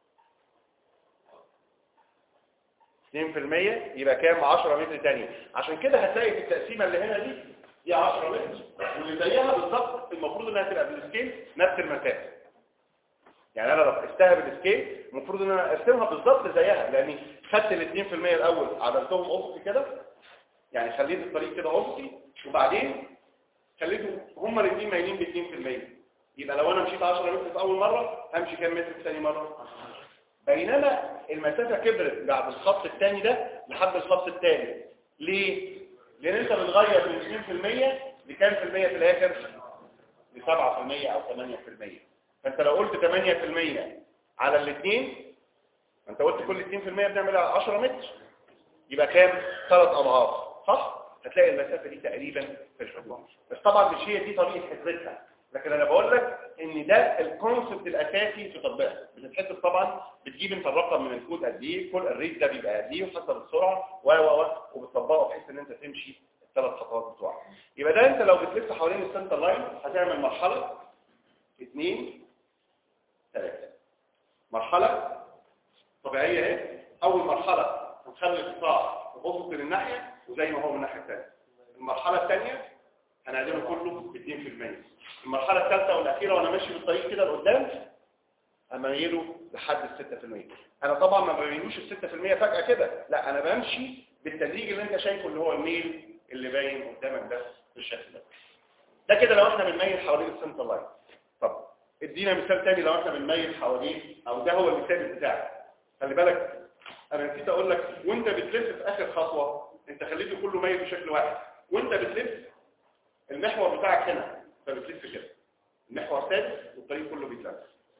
اتنين في المية يبقى كام؟ عشرة متر تاني. عشان كده هتلاقي في التقسيمه اللي هنا دي دي عشرة متر، واللي زيها بالظبط المفروض انها تبقى بالسكيل نفس المسافه. يعني انا لو قستها بالسكيل المفروض ان انا ارسمها بالظبط زيها، لاني خدت ال اتنين في المية الاول عدلتهم افقي كده، يعني خليت الطريق كده افقي، وبعدين خليته هما الاثنين مايلين ب اتنين في المية. يبقى لو انا مشيت عشرة متر في اول مره همشي كام متر في ثاني مره؟ بينما المسافه كبرت بعد الخط الثاني ده لحد الخط الثالث. ليه؟ لان انت بتغير من اتنين في المية لكام في المية في الاخر؟ ل سبعة في المية او ثمانية في المية. فانت لو قلت ثمانية في المية على الاثنين، انت قلت كل اتنين في المية بنعمل عشرة متر، يبقى كام؟ ثلاث اضعاف، صح؟ هتلاقي المسافه دي تقريبا في الحدود. بس طبعا مش هي دي طريقه حسبتها، لكن انا بقول لك ان ده الكونسبت الاساسي في تطبيقها. بتتحسب طبعا، بتجيب انت الرقم من الكود قد ايه، كل الريت ده بيبقى قد ايه وحسب السرعه و و وبتطبقه بحيث ان انت تمشي الثلاث خطوات بتوعك. يبقى ده انت لو بتلف حوالين السنتر لاين هتعمل مرحله اثنين ثلاثه. مرحله طبيعيه اهي. اول مرحله هنخلي القطاع افق للناحيه وزي ما هو من الناحيه الثانيه. المرحله الثانيه هنعمله كله ب اتنين في المية. المرحله الثالثه والاخيره وانا ماشي بالطريق كده لقدام اميله لحد ال ستة في المية. انا طبعا ما بميلوش ال ستة في المية فجاه كده، لا انا بمشي بالتدريج اللي انت شايفه اللي هو الميل اللي باين قدامك ده بالشكل ده. ده كده لو احنا بنميل حوالين السنتر لاين. طب ادينا مثال تاني لو احنا بنميل حوالين، او ده هو المثال بتاعك. خلي بالك انا نسيت اقول لك، وانت بتلف في اخر خطوه انت خليته كله مايل بشكل واحد، وانت بتلف المحور بتاعك هنا فبتلف كده، المحور ثابت والطريق كله بيتلف.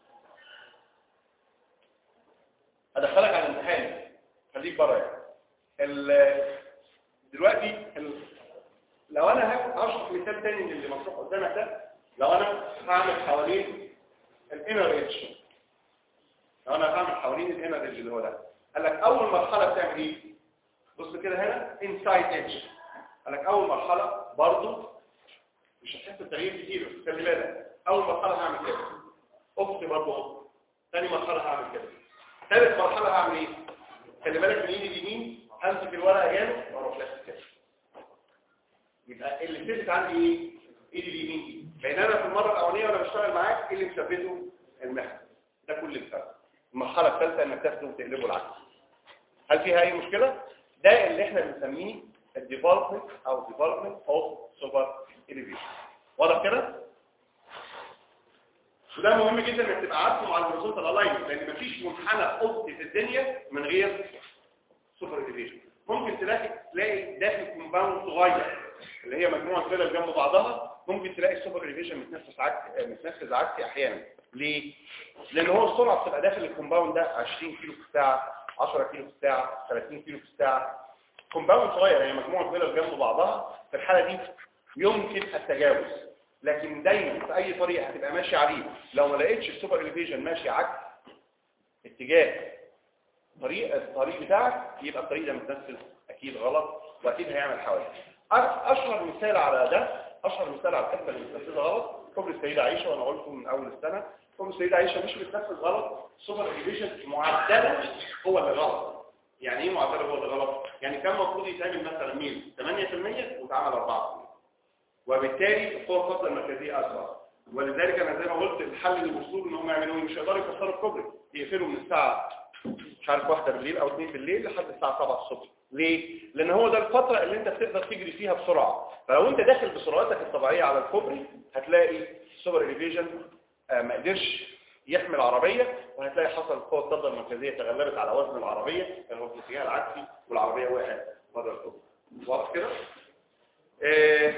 ادخلك على الامتحان، خليك بره يعني. دلوقتي ال... لو انا هشرح مثال تاني من اللي مطروح قدامك ده، لو انا هعمل حوالين الانر ايدج، لو انا هعمل حوالين الانر ايدج اللي هو ده، قال لك اول مرحله بتعمل ايه؟ بص كده هنا انسايد ايدج. قال لك اول مرحله برضو مش هتحس بتغيير كتير، بس خلي بالك اول مرحله هعمل كده افصل برضه، ثاني مرحله هعمل كده، ثالث مرحله هعمل ايه؟ خلي بالك من ايدي اليمين همسك الورقه جامد واروح لافف كده. يبقى اللي ثبت عندي ايه؟ ايدي اليمين دي، لان انا في المره الاولانيه وانا بشتغل معاك ايه اللي مثبته؟ المحور. ده كل الفرق. المرحله الثالثه انك تاخده وتقلبه العكس. هل فيها اي مشكله؟ ده اللي احنا بنسميه الديفلوبمنت او ديفلوبمنت اوف سوبر اليفيشن. واضح كده؟ وده وده مهم جدا انك تبقى عارفه مع الهوريزونتال الاينمنت، لان مفيش منحنى افقي في الدنيا من غير سوبر اليفيشن. ممكن تلاقي تلاقي داخل كومباوند صغير اللي هي مجموعه فيلل جنب بعضها، ممكن تلاقي السوبر اليفيشن متنفس عكسي متنفس عكسي احيانا. ليه؟ لان هو السرعه بتبقى داخل الكومباوند ده عشرين كيلو في الساعه، عشرة كيلو في الساعه، ثلاثين كيلو في الساعه. كومباوند صغير هي مجموعه فيلل جنب بعضها، في الحاله دي يمكن التجاوز. لكن دايما في اي طريق هتبقى ماشي عليه لو ما لقيتش السوبر اليفيشن ماشي عكس اتجاه طريق الطريق بتاعك، يبقى الطريق ده متنفذ اكيد غلط واكيد هيعمل حوادث. اشهر مثال على ده، اشهر مثال على الحته اللي متنفذه غلط كوبري السيده عائشه، وانا قلته من اول السنه. كوبري السيده عائشه مش متنفذ غلط، السوبر اليفيشن معدله هو اللي غلط. يعني ايه معدله هو اللي غلط؟ يعني كان المفروض يتعمل مثلا ميل ثمانية في المية واتعمل أربعة في المية، وبالتالي القوه الفاصله المركزيه اسرع. ولذلك انا زي ما قلت الحل اللي وصلوا ان هم يعملوا ايه؟ مش هيقدروا يكسروا الكوبري، يقفلوا من الساعه مش عارف واحدة بالليل او اتنين بالليل لحد الساعه سبعة الصبح. ليه؟ لان هو ده الفتره اللي انت بتقدر تجري فيها بسرعه. فلو انت داخل بسرعتك الطبيعيه على الكوبري هتلاقي السوبر اليفيشن ما قدرش يحمل عربيه، وهتلاقي حصل قوه الطرده المركزيه تغلبت على وزن العربيه، كان هو في الاتجاه العكسي والعربيه وقعت بره الكوبري. واضح كده؟ آه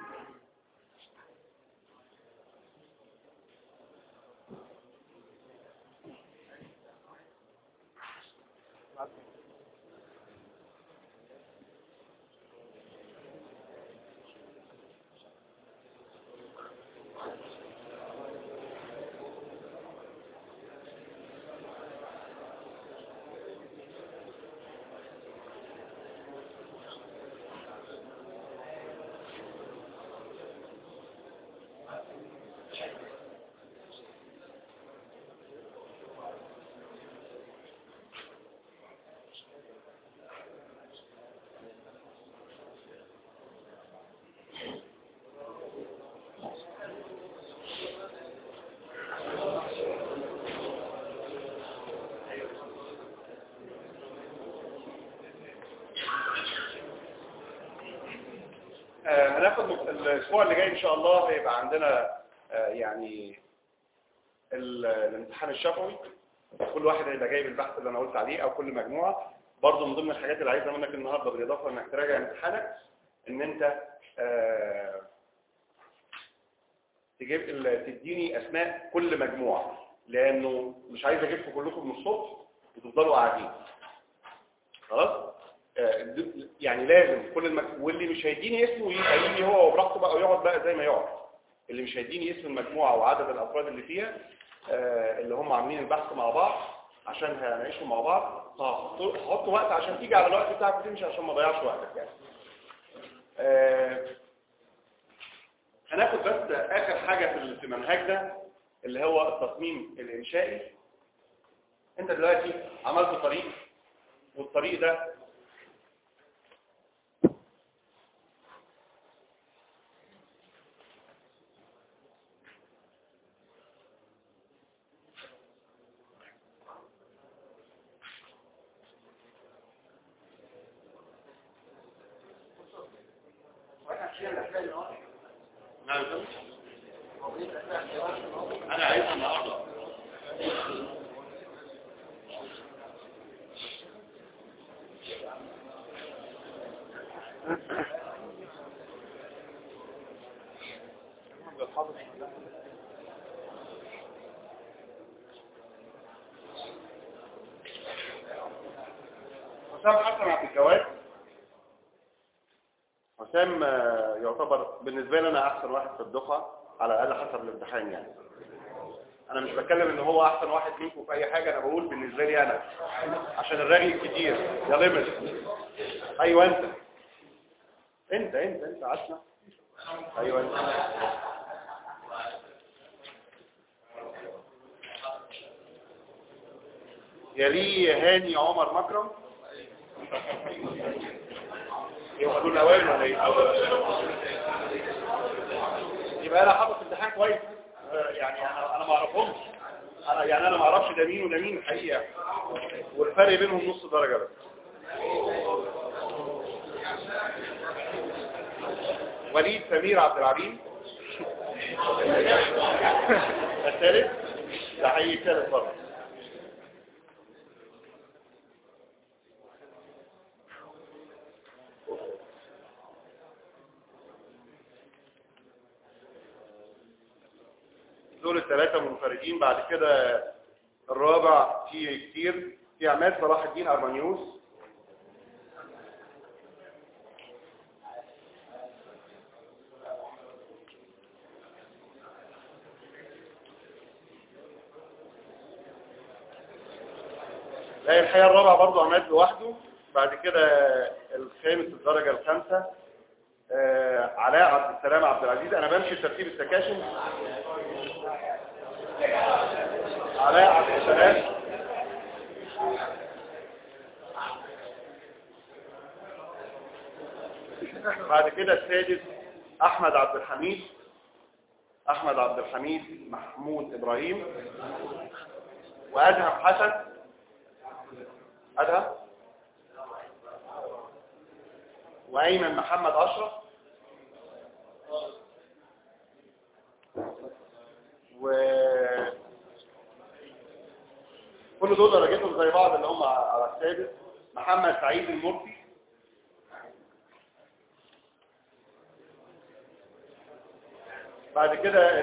هناخد الاسبوع اللي جاي ان شاء الله هيبقى عندنا يعني الامتحان الشفوي. كل واحد هيبقى جايب البحث اللي انا قلت عليه او كل مجموعه. برضه من ضمن الحاجات اللي عايزها منك النهارده بالاضافه انك تراجع امتحانك ان انت تجيب تديني اسماء كل مجموعه، لانه مش عايز اجيبكم كلكم من الصبح وتفضلوا قاعدين. خلاص؟ يعني لازم كل المك... واللي مش هيديني اسمه يبقى يجي هو وبراحته بقى ويقعد بقى زي ما يقعد. اللي مش هيديني اسم المجموعه وعدد الافراد اللي فيها آه اللي هم عاملين البحث مع بعض عشان هنعيشوا مع بعض، هحط وقت عشان تيجي على الوقت بتاعك وتمشي عشان ما تضيعش وقتك يعني. آه هناخد بس اخر حاجه في المنهج ده اللي هو التصميم الانشائي. انت دلوقتي عملت طريق، والطريق ده انا عايز النهارده حسام حسن عبد الجواد. حسام يعتبر بالنسبه لي انا احسن واحد في الدفعه على الاقل حسب الامتحان يعني. انا مش بتكلم ان هو احسن واحد منكم في اي حاجه، انا بقول بالنسبه لي انا عشان الرغي كتير يا ليمت. ايوه انت انت انت انت عشنا. ايوه انت يلي هاني عمر مكرم. يبقى دول اوائل ولا ايه؟ يبقى انا حاطط امتحان كويس يعني. انا انا ما اعرفهمش، انا يعني انا ما اعرفش ده مين وده مين الحقيقه، والفرق بينهم نص درجه بس. وليد سمير عبد العليم. الثالث تحقيق الثالث برضه. دول الثلاثة منفردين. بعد كده الرابع فيه كتير، في عماد صلاح الدين أرمانيوس، لا الحقيقة الرابع برضو عماد لوحده. بعد كده الخامس الدرجة الخامسة آه علاء عبد السلام عبد العزيز. أنا بمشي ترتيب السكاشن. علاء عبد السلام، بعد كده السادس أحمد عبد الحميد، أحمد عبد الحميد محمود إبراهيم، وأدهم حسن، أدهم، وأيمن محمد أشرف، و كل دول درجتهم زي بعض اللي هم على السادس. محمد سعيد المرسي، بعد كده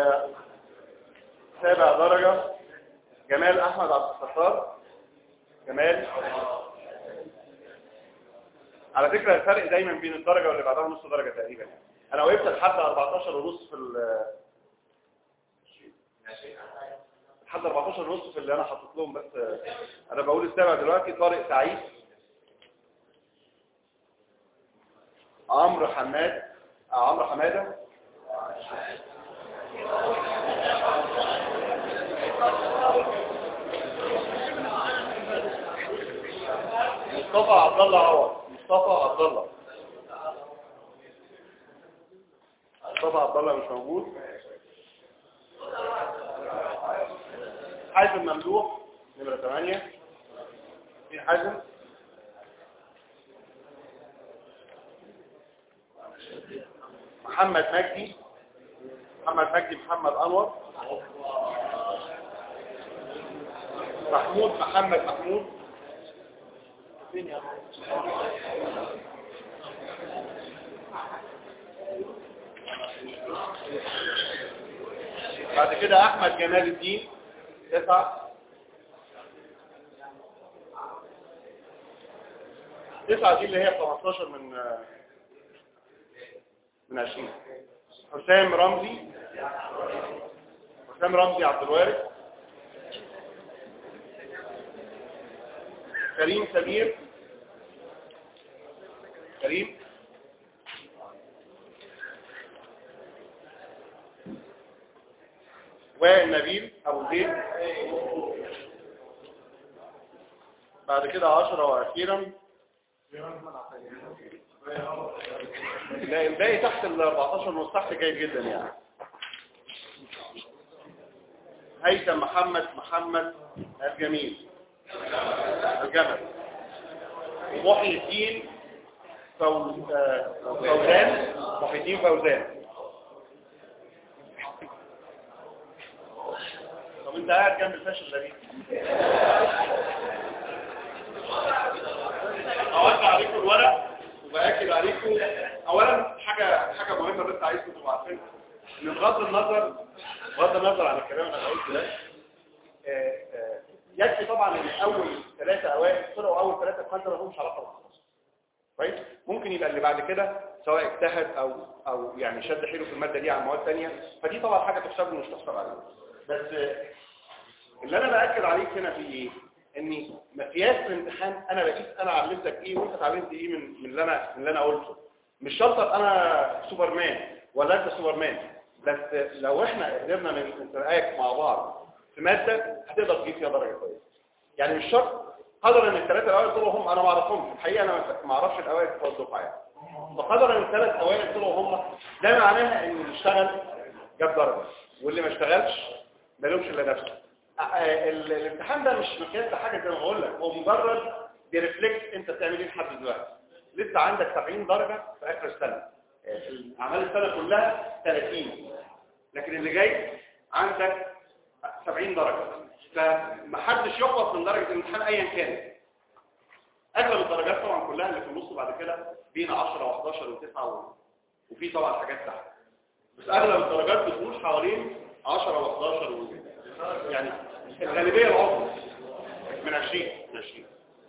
السابع درجة جمال أحمد عبد الستار، جمال. على فكرة الفرق دايما بين الدرجة واللي بعدها نص درجة تقريبا. أنا وقفت لحد أربعتاشر ونص في ال لحد أربعتاشر ونص في اللي أنا حاطط لهم، بس أنا بقول السابع دلوقتي. طارق سعيد، عمرو حماد، عمرو حمادة، مصطفى عبد الله عوض، مصطفى عبد الله، مصطفى عبد الله مش موجود. حازم ممدوح نمرة ثمانية، في حازم. محمد مجدي، محمد مجدي محمد أنور، محمود محمد محمود، بعد كده أحمد جمال الدين تسعة، تسعة دي اللي هي خمستاشر من من عشرين. حسام رمزي، حسام رمزي عبد الوارث، كريم سمير، كريم، والنبيل أبو زيد. بعد كده عشرة وأخيرا لا الباقي تحت ال أربعتاشر ونص، تحت جيد جدا يعني. هيثم محمد محمد الجميل الجمل، محي الدين فوز... فوزان، محي الدين فوزان. طب انت قاعد جنب الفاشل ده ليه؟ اوزع عليكم الورق وباكد عليكم. اولا حاجه حاجه مهمه بس عايزكم تبقوا عارفينها، ان بغض النظر بغض النظر عن الكلام اللي انا قلته ده، يكفي طبعا ان اول ثلاثه اوائل طلعوا اول ثلاثه كوانتر ما لهمش علاقه بالخصوص. كويس؟ ممكن يبقى اللي بعد كده سواء اجتهد او او يعني شد حيله في الماده دي عن مواد ثانيه، فدي طبعا حاجه تحسب له مش تحسب عليه. بس اللي انا باكد عليك هنا في ايه؟ اني مقياس الامتحان انا بقيس انا علمتك ايه وانت اتعلمت ايه من من اللي انا من اللي انا قلته. مش شرط انا سوبرمان ولا انت سوبرمان، بس لو احنا قدرنا نتراك مع بعض في ماده هتقدر تجيب فيها درجه كويسه. يعني مش شرط قدر ان الثلاثه الاوائل طلعوا هم، انا ما اعرفهمش الحقيقه، انا ما اعرفش الاوائل بتوع الدفعه يعني. فقدر ان الثلاث اوائل طلعوا هم، ده معناها ان اللي اشتغل جاب درجه واللي ما اشتغلش ما لهمش الا نفسه. الامتحان ده مش مقياس لحاجه زي ما بقول لك، هو مجرد بيرفلكت انت بتعمل ايه لحد دلوقتي. لسه عندك سبعين درجه في اخر السنه، اعمال السنه كلها ثلاثين، لكن اللي جاي عندك سبعين درجة، فمحدش يخلص من درجة الامتحان ايا كان. اغلب الدرجات طبعا كلها اللي في النص بعد كده بين عشرة وحداشر وتسعة، وفي طبعا حاجات تحت، بس اغلب الدرجات بتدور حوالين عشرة وحداشر و... يعني الغالبية العظمى من عشرين من عشرين.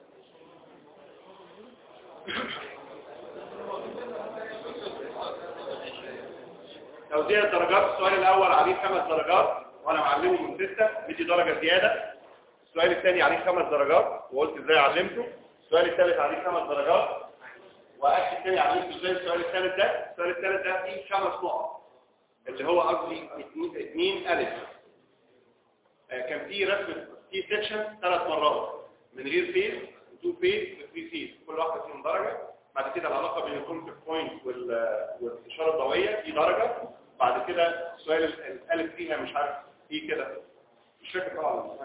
توزيع الدرجات، السؤال الاول عليه خمس درجات وانا معلمه من ستة، بدي درجة زيادة. السؤال الثاني عليه خمس درجات وقلت ازاي علمته. السؤال الثالث عليه خمس درجات واكد تاني علمته ازاي. السؤال الثالث ده السؤال الثالث ده فيه خمس نقط اللي هو قصدي اثنين الف. آه كان فيه رسم في سيكشن ثلاث مرات من غير فيز، تو فيز وثري فيز، كل واحده فيهم درجه. بعد كده العلاقه بين الكونتاكت بوينت والاشاره الضوئيه دي درجه. بعد كده السؤال الالف فيها مش عارف ايه كده، مش فاكر طبعا.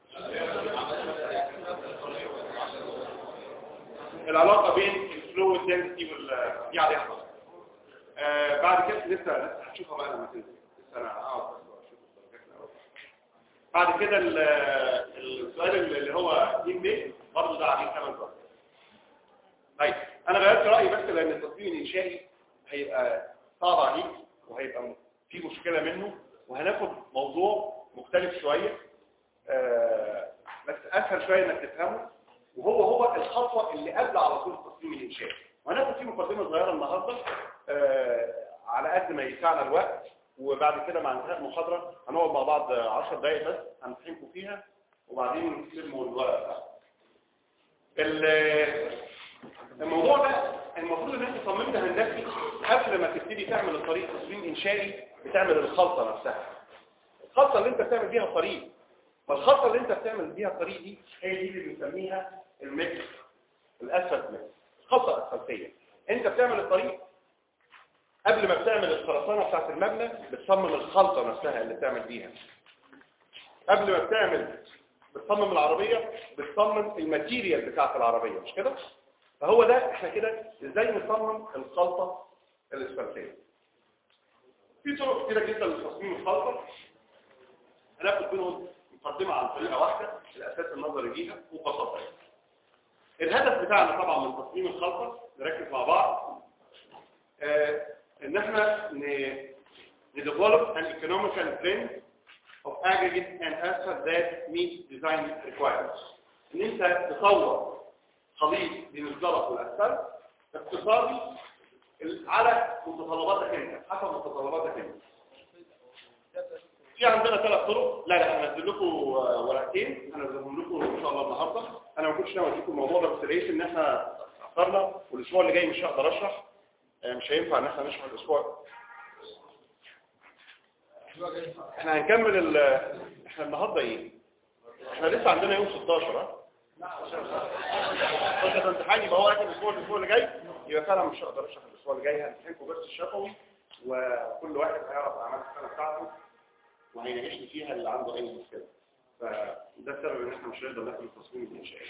العلاقه بين الفلو والدنسيتي وال دي عليها حاجه. آه بعد كده لسه لسه هتشوفها بقى لما تنزل، لسه انا هقعد اشوف الدرجات الاول. بعد كده السؤال اللي هو اتنين ب برضه ده عليه ثمان درجات. طيب انا غيرت رايي بس لان التصميم الانشائي هيبقى صعب عليك وهيبقى في مشكله منه، وهناخد موضوع مختلف شويه آه بس اسهل شويه انك تفهمه، وهو هو الخطوه اللي قبل على طول التصميم الانشائي. وهناخد فيه مقدمه صغيره النهارده آه على قد ما يسعنا الوقت، وبعد كده مع انتهاء المحاضره هنقعد مع بعض عشر دقائق بس هنفهمكم فيها وبعدين نسلموا الورق. الموضوع ده المفروض ان انت صممت هندسي قبل ما تبتدي تعمل الطريق تصميم انشائي بتعمل الخلطه نفسها. الخلطه اللي انت بتعمل بيها الطريق، فالخلطه اللي انت بتعمل بيها الطريق دي هي دي اللي بنسميها الميكس، الاسفلت ميكس، الخلطه الاسفلتيه. انت بتعمل الطريق قبل ما بتعمل الخرسانه بتاعت المبنى، بتصمم الخلطه نفسها اللي بتعمل بيها. قبل ما بتعمل بتصمم العربيه، بتصمم الماتيريال بتاعت العربيه، مش كده؟ فهو ده احنا كده ازاي نصمم الخلطه الاسفلتيه. في طرق كتيره جدا لتصميم الخلطه، هناخد منهم مقدمه عن طريقه واحده الاساس النظري ليها وبساطه. الهدف بتاعنا طبعا من تصميم الخلطه نركز مع بعض آه ان احنا نديفلوب an economical blend of aggregate and asphalt that meet design requirements. ان انت تطور خليط بين الزلط والاسفلت اقتصادي على متطلباتك انت، حسب متطلباتك انت. في عندنا ثلاث طرق. لا لا هنزل لكم ورقتين هنزلهم لكم ان شاء الله النهارده. انا ما كنتش ناوي اديكم الموضوع ده بس لقيت ان احنا اتاخرنا والاسبوع اللي جاي مش هقدر اشرح، مش هينفع ان احنا نشرح الاسبوع. احنا هنكمل ال... احنا النهارده ايه؟ احنا لسه عندنا يوم ستاشر. ها ستاشر امتحان، يبقى هو اخر الاسبوع الاسبوع اللي جاي، يبقى فعلا مش هقدر اشرح الاسبوع اللي جاي. هنمتحنكم بس الشفوي وكل واحد هيعرف اعمال السنه بتاعته وهيناقشني فيها اللي عنده اي مشكله. فده السبب ان احنا مش هنقدر ناخد التصميم الانشائي.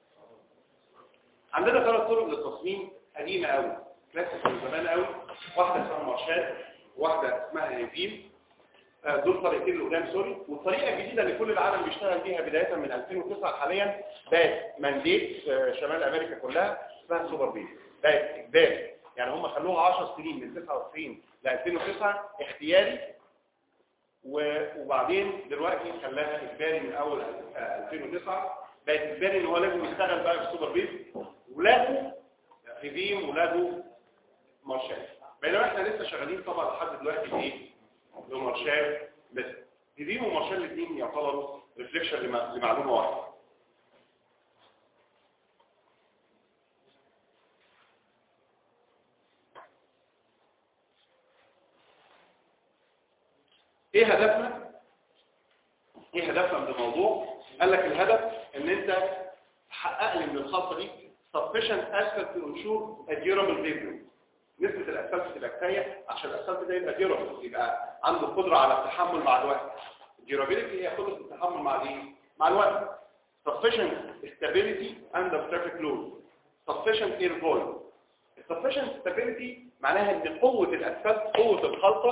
عندنا ثلاث طرق للتصميم قديمه قوي، كلاسيك من زمان قوي. واحده اسمها مارشال، واحده اسمها هيفيم. دول طريقتين اللي قدام سوري. والطريقه الجديده اللي كل العالم بيشتغل بيها بدايه من ألفين وتسعة حاليا بقت مانديت شمال امريكا كلها، اسمها سوبر بيز. بقت اجباري، يعني هم خلوها عشر سنين من تسعة وتسعين ل ألفين وتسعة اختياري، وبعدين دلوقتي خلاها اجباري من اول ألفين وتسعة. بقت اجباري ان هو لازم يشتغل بقى في سوبر بيز، ولاده هيفيم ولاده مارشال. بينما احنا لسه شغالين طبعا لحد دلوقتي بايه؟ لمارشال بس. هيفيم ومارشال الاثنين يعتبروا ريفليكشن لمعلومه واحده. ايه هدفنا؟ ايه هدفنا من الموضوع؟ قال لك الهدف ان انت تحقق لي من الخلطه دي sufficient asphalt to ensure a durable pavement. نسبه الاسفلت تبقى كفايه عشان الاسفلت ده يبقى durable، يبقى عنده قدره على التحمل مع الوقت. الديورابيلتي هي قدره التحمل مع الايه؟ مع الوقت. sufficient stability under traffic load. sufficient air volume. sufficient stability معناها ان قوه الاسفلت، قوه الخلطه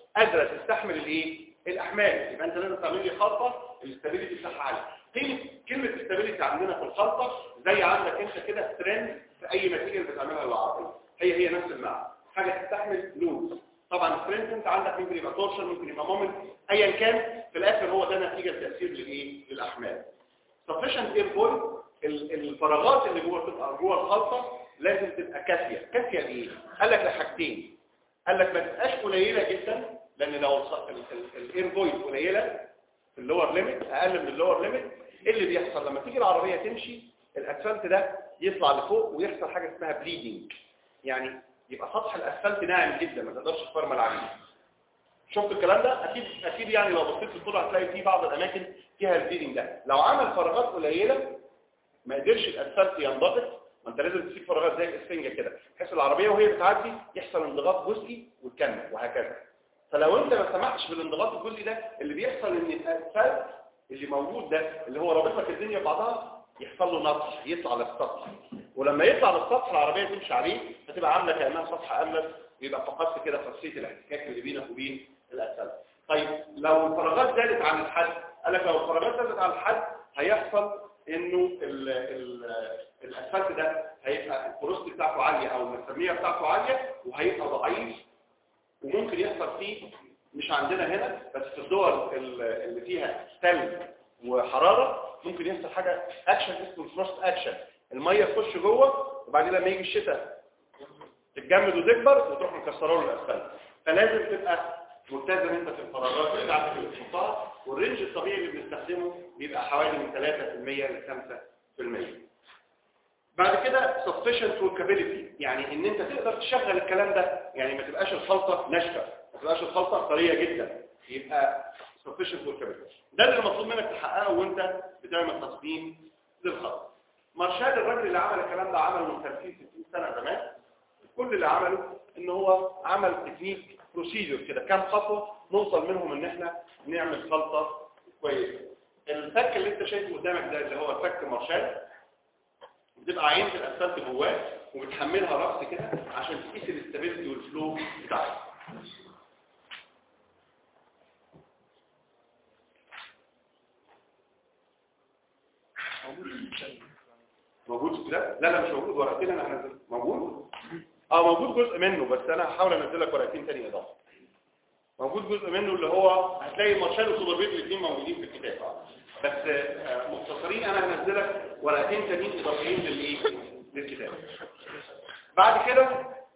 قادره تستحمل الايه الاحمال. يبقى انت لازم تعمل لي خلطه الاستابيليتي بتاعها عالي. قيمه كلمه استابيليتي عندنا في الخلطه زي عندك انت كده سترينث في اي ماتيريال بتعملها للعربيه، هي هي نفس المعنى، حاجه تستحمل لود. طبعا سترينث انت عندك ممكن يبقى تورشن، ممكن يبقى مومنت، ايا كان في الاخر هو ده نتيجه تاثير للايه للاحمال. sufficient air void، الفراغات اللي جوه تبقى جوه الخلطه لازم تبقى كافيه. كافيه لايه؟ قال لك لحاجتين، قال لك ما تبقاش قليله جدا، لان لو الاير فويد قليله في اللور ليميت، اقل من اللور ليميت، ايه اللي بيحصل لما تيجي العربيه تمشي الاسفلت ده يطلع لفوق ويحصل حاجه اسمها بليدنج، يعني يبقى سطح الاسفلت ناعم جدا ما تقدرش تفرمل عليه. شفت الكلام ده؟ اكيد اكيد يعني لو بصيت في الصوره هتلاقي في بعض الاماكن فيها البليدنج ده. لو عمل فراغات قليله ما قدرش الاسفلت ينضغط، ما انت لازم تسيب فراغات زي الاسفنجه كده بحيث العربيه وهي بتعدي يحصل انضغاط جزئي وتكمل وهكذا. فلو انت ما سمحتش بالانضغاط الجزئي ده، اللي بيحصل ان الاسفلت اللي موجود ده اللي هو رابط لك الدنيا ببعضها يحصل له نطح، يطلع للسطح، ولما يطلع للسطح العربيه تمشي عليه فتبقى عامله كانها سطح املس، ويبقى فقدت كده خاصيه الاحتكاك اللي بينك وبين الاسفلت. طيب لو الفراغات زادت عن الحد، قال لك لو الفراغات زادت عن الحد هيحصل انه ال ال الاسفلت ده هيبقى البروست بتاعته عاليه او المساميه بتاعته عاليه وهيبقى ضعيف، وممكن يحصل فيه مش عندنا هنا بس في الدول اللي فيها ثلج وحراره ممكن يحصل حاجه اكشن اسمه فروست اكشن، الميه تخش جوه وبعدين لما يجي الشتاء تتجمد وتكبر وتروح مكسره له الاسفلت. فلازم تبقى ملتزم انت في الفراغات بتاعتك اللي بتحطها، والرينج الطبيعي اللي بنستخدمه بيبقى حوالي من ثلاثة بالمئة ل خمسة بالمئة. بعد كده sufficient workability، يعني ان انت تقدر تشغل الكلام ده، يعني ما تبقاش الخلطه ناشفه، ما تبقاش الخلطه طريه جدا، يبقى sufficient workability. ده اللي المطلوب منك تحققه وانت بتعمل تصميم للخلطه. مارشال الراجل اللي عمل الكلام ده عمله من خمسين ستين سنه زمان، كل اللي عمله ان هو عمل تكنيك بروسيجر كده، كام خطوه نوصل منهم ان احنا نعمل خلطه كويسه. الفك اللي انت شايفه قدامك ده اللي هو فك مارشال، بتبقى عينه الاسفلت جواه وبتحملها رأس كده عشان تقيس الاستابيليتي والفلو بتاعها. موجود في كده؟ لا لا مش موجود، ورقتين انا هنزل. موجود؟ اه موجود جزء منه، بس انا هحاول انزل لك ورقتين تاني اضافه. موجود جزء منه اللي هو هتلاقي المارشال والسوبر بيت الاثنين موجودين في الكتاب، بس مختصرين انا هنزلك ورقتين تانيين اضافيين للايه للكتاب. بعد كده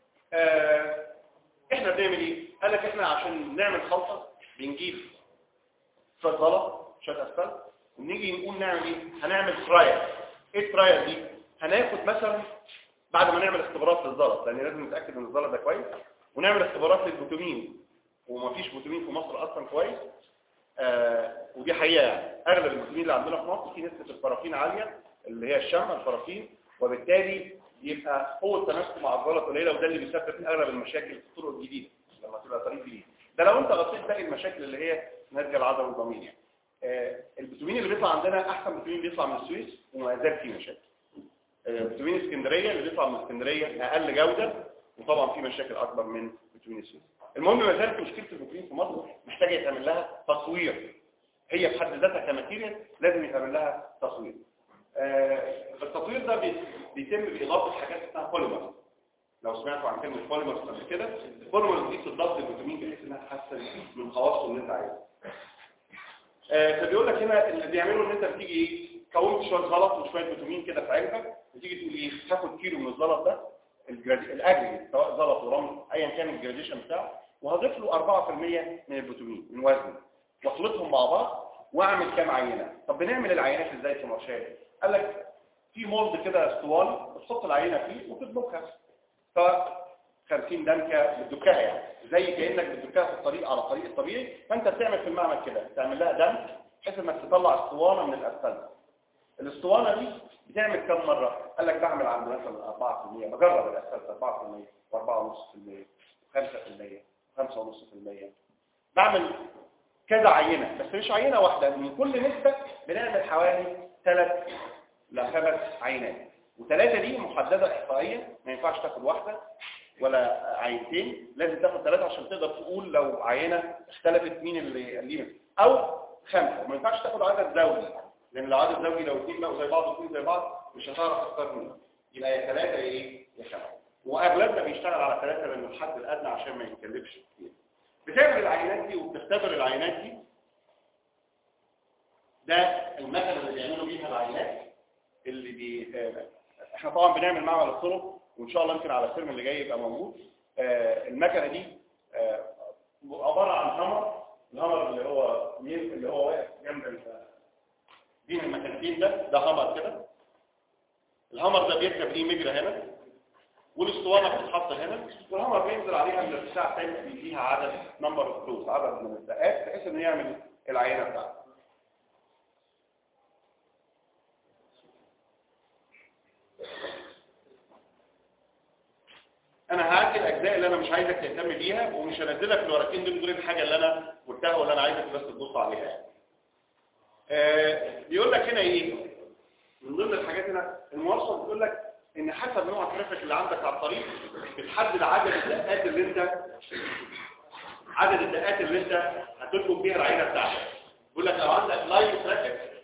آه احنا بنعمل ايه؟ قال لك احنا عشان نعمل خلطه بنجيب شويه زلط شويه اسفلت ونيجي نقول نعمل ايه؟ هنعمل ترايل. ايه الترايل دي؟ هناخد مثلا بعد ما نعمل اختبارات للزلط، لان لازم نتاكد ان الزلط ده كويس، ونعمل اختبارات للبوتومين، ومفيش بوتومين في مصر اصلا كويس، آه ودي حقيقه يعني اغلب البوتومين اللي عندنا في مصر في نسبه البرافين عاليه اللي هي الشمع البرافين، وبالتالي يبقى قوه تماسكه مع الزلط قليله، وده اللي بيسبب اغلب المشاكل في الطرق الجديده لما تبقى طريق جديد. ده لو انت غطيت باقي المشاكل اللي هي ناتجه العضله والضمير يعني. آه البوتومين اللي بيطلع عندنا احسن بوتومين بيطلع من السويس وما زال فيه مشاكل. آه بوتومين اسكندريه اللي بيطلع من اسكندريه اقل جوده، وطبعا في مشاكل اكبر من بوتومين السويس. المهم ما زالت مشكله البوتومين في مصر محتاجه يتعمل لها تصوير، هي في حد ذاتها كماتيريال لازم يتعمل لها تصوير. آه التصوير ده بيتم باضافه حاجات اسمها بوليمر. لو سمعتوا عن كلمه بوليمر قبل كده، البوليمر دي بتضاف للبوتومين بحيث انها تحسن من خواصه اللي انت عايزها. آه فبيقول لك هنا اللي بيعمله ان انت بتيجي ايه؟ كونت شويه زلط وشويه بوتومين كده في علبه، وتيجي تقول ايه؟ تاخد كيلو من الزلط ده الاجريجيت سواء زلط ورمل ايا كان الجراديشن بتاعه، وهضيف له أربعة بالمئة من البوتومين من وزنه، واخلطهم مع بعض واعمل كام عينه. طب بنعمل العينات ازاي في مارشال؟ قال لك في مولد كده اسطواني بتحط العينه فيه وتدلكها، سواء خمسين دنكه بتدكها يعني زي كانك بتدكها في الطريق على الطريق الطبيعي، فانت بتعمل في المعمل كده تعمل لها دمك بحيث انك تطلع اسطوانه من الاسفلت. الاسطوانه دي بتعمل كم مره؟ قال لك بعمل عند مثلا أربعة بالمئة، بجرب الاسفلت أربعة بالمئة وأربعة فاصلة خمسة بالمئة خمسة بالمئة خمسة فاصلة خمسة بالمئة، بعمل كذا عينه بس مش عينه واحده، من كل نسبه بنعمل حوالي ثلاث لخمس عينات، وثلاثه دي محدده احصائيا ما ينفعش تاخد واحده ولا عينتين، لازم تاخد ثلاثه عشان تقدر تقول لو عينه اختلفت مين اللي ليه، او خمسه. وما ينفعش تاخد عدد زوجي، لان لو عدد زوجي لو اثنين بقوا زي بعض واثنين زي بعض مش هتعرف تختار منهم، يبقى يا ثلاثه يا ايه يا خمسه. واغلبنا بيشتغل على ثلاثه لانه الحد الادنى عشان ما يتكلفش كتير. بتعمل العينات دي وبتختبر العينات دي. ده المكنه اللي بيعملوا بيها العينات اللي بي آه احنا طبعا بنعمل معمل الطرق، وان شاء الله يمكن على الترم اللي جاي يبقى موجود. آه المكنه دي آه عباره عن همر، الهمر اللي هو مين اللي هو واقف جنب بين المكانتين ده ده همر كده. الهمر ده بيركب ليه مجرى هنا، والاسطوانه بتتحط هنا، والهمر بينزل عليها من الارتفاع الثاني فيها عدد نمبر اوف فلوس، عدد من الدقات، بحيث انه يعمل العينه بتاعته. انا هعدي الاجزاء اللي انا مش عايزك تهتم بيها، ومش هنزلك الورقتين دول غير الحاجه اللي انا قلتها واللي انا عايزك بس تبص عليها. آه بيقول لك هنا ايه من ضمن الحاجات هنا؟ المواصفه بتقول لك ان حسب نوع الترافيك اللي عندك على الطريق بتحدد عدد الدقات اللي انت عدد الدقات اللي انت هتطلب بيها العينه بتاعتك. بيقول لك لو عندك لاين ترافيك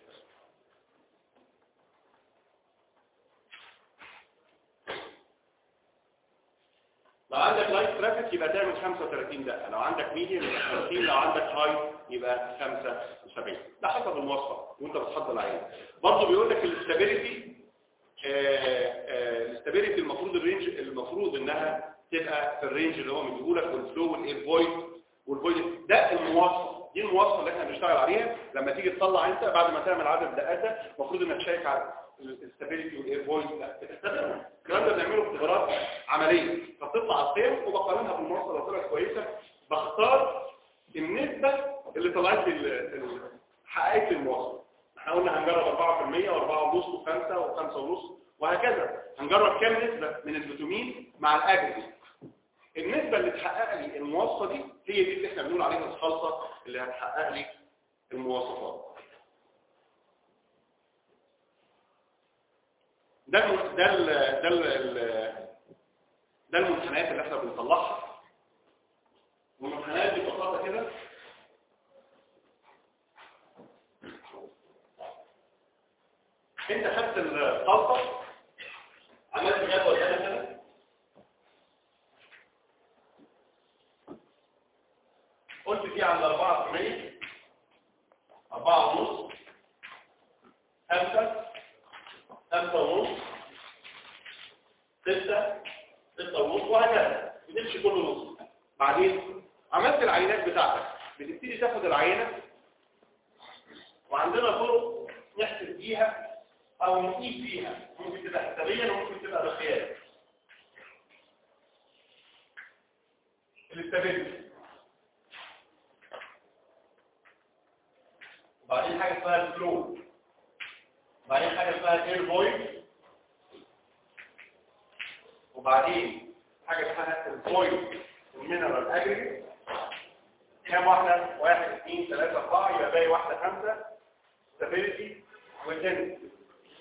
لو عندك لايت ترافيك يبقى تعمل خمسة وثلاثين دقيقة، لو عندك ميديم يبقى ثلاثين، لو عندك هاي يبقى خمسة وسبعين. ده حسب المواصفة وانت بتحضر العينة. برضه بيقول لك الاستابيليتي الاستابيليتي المفروض الرينج المفروض انها تبقى في الرينج اللي هو مديهولك، والفلو والاير فويد والفويد. ده المواصفة، دي المواصفة اللي احنا بنشتغل عليها. لما تيجي تطلع انت بعد ما تعمل عدد دقات ده المفروض انك تشيك على الاستابيليتي والاير فويد. لا بتختبرهم، الكلام ده بنعمله اختبارات عمليه، فبتطلع القيم وبقارنها بالمواصفه لو طلعت كويسه بختار النسبه اللي طلعت لي حققت المواصفه. احنا قلنا هنجرب أربعة بالمية وأربعة ونص وخمسة وخمسة ونص وهكذا. هنجرب كام نسبه من الفيتامين مع الاجري. النسبه اللي تحقق لي المواصفه دي هي دي اللي احنا بنقول عليها الخلطه اللي هتحقق لي المواصفات. ده ال ده ال ده ال ده المنحنيات اللي احنا بنطلعها. والمنحنيات دي ببساطه كده انت خدت الخلطه عملت جدول هنا كده، قلت فيه عند أربعة بالمية أربعة ونص خمسة خمسة ونص ستة ستة ونص وهكذا، بتمشي كل نص. بعدين عملت العينات بتاعتك، بتبتدي تاخد العينة، وعندنا طرق نحسب بيها او نقيس بيها، ممكن تبقى حسابيا وممكن تبقى بقياس. الاستابيليتي، وبعدين حاجه اسمها الفلو، وبعدين حاجه اسمها الاير فويد، وبعدين حاجه اسمها الفويد والمينرال اجريجيت. كام واحده؟ واحد اثنين ثلاثة أربعة، يبقى باقي واحده خمسة. ستابيليتي ودنسيتي.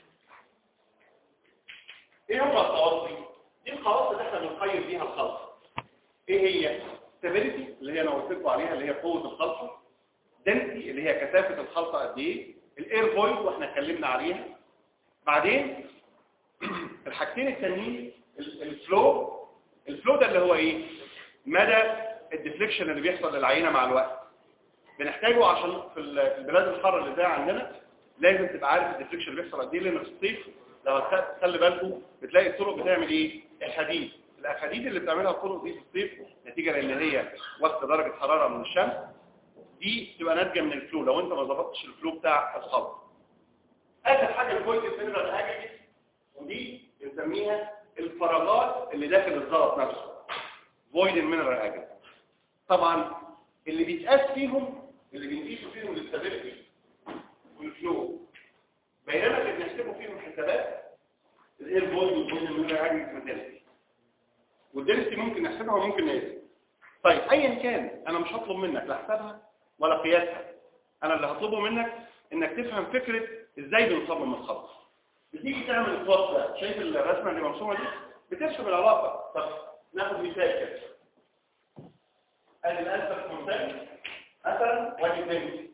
ايه هم الخواص دي؟ دي الخواص اللي احنا بنقيم بيها الخلطه. ايه هي؟ ستابيليتي اللي هي انا قلت لكم عليها اللي هي قوه الخلطه. دنسيتي اللي هي كثافه الخلطه قد ايه. الاير فويد واحنا اتكلمنا عليها. بعدين الحاجتين التانيين الفلو. الفلو ده اللي هو ايه؟ مدى الديفليكشن اللي بيحصل للعينه مع الوقت. بنحتاجه عشان في البلاد الحاره اللي زي عندنا لازم تبقى عارف الديفليكشن اللي بيحصل قد ايه، لان في الصيف لو تخلي بالكم بتلاقي الطرق بتعمل ايه؟ الحديد. الاحاديد اللي بتعملها الطرق دي في الصيف نتيجه لان هي واخده درجه حراره من الشمس، دي تبقى ناتجه من الفلو لو انت ما ظبطتش الفلو بتاع الخلط. اخر حاجه الفويد المينرال اجريجيت، ودي بنسميها الفراغات اللي داخل الزلط نفسه. فويد المينرال اجريجيت. طبعا اللي بيتقاس فيهم اللي بنقيسوا فيهم الاستابيليتي والفلو، بينما اللي بنحسبه فيهم حسابات الاير فويد والفويد المينرال اجريجيت والدنسيتي. والدنسيتي ممكن نحسبها وممكن نقيسها. طيب ايا كان انا مش هطلب منك لا حسابها ولا قياسها، انا اللي هطلبه منك انك تفهم فكره ازاي بنصمم الخلطه. بتيجي تعمل الخلطه ده، شايف الرسمه اللي مرسومه دي؟ بترسم العلاقه. طب ناخد مثال كده. ادي الاسفل كونتين مثلا وادي اثنين.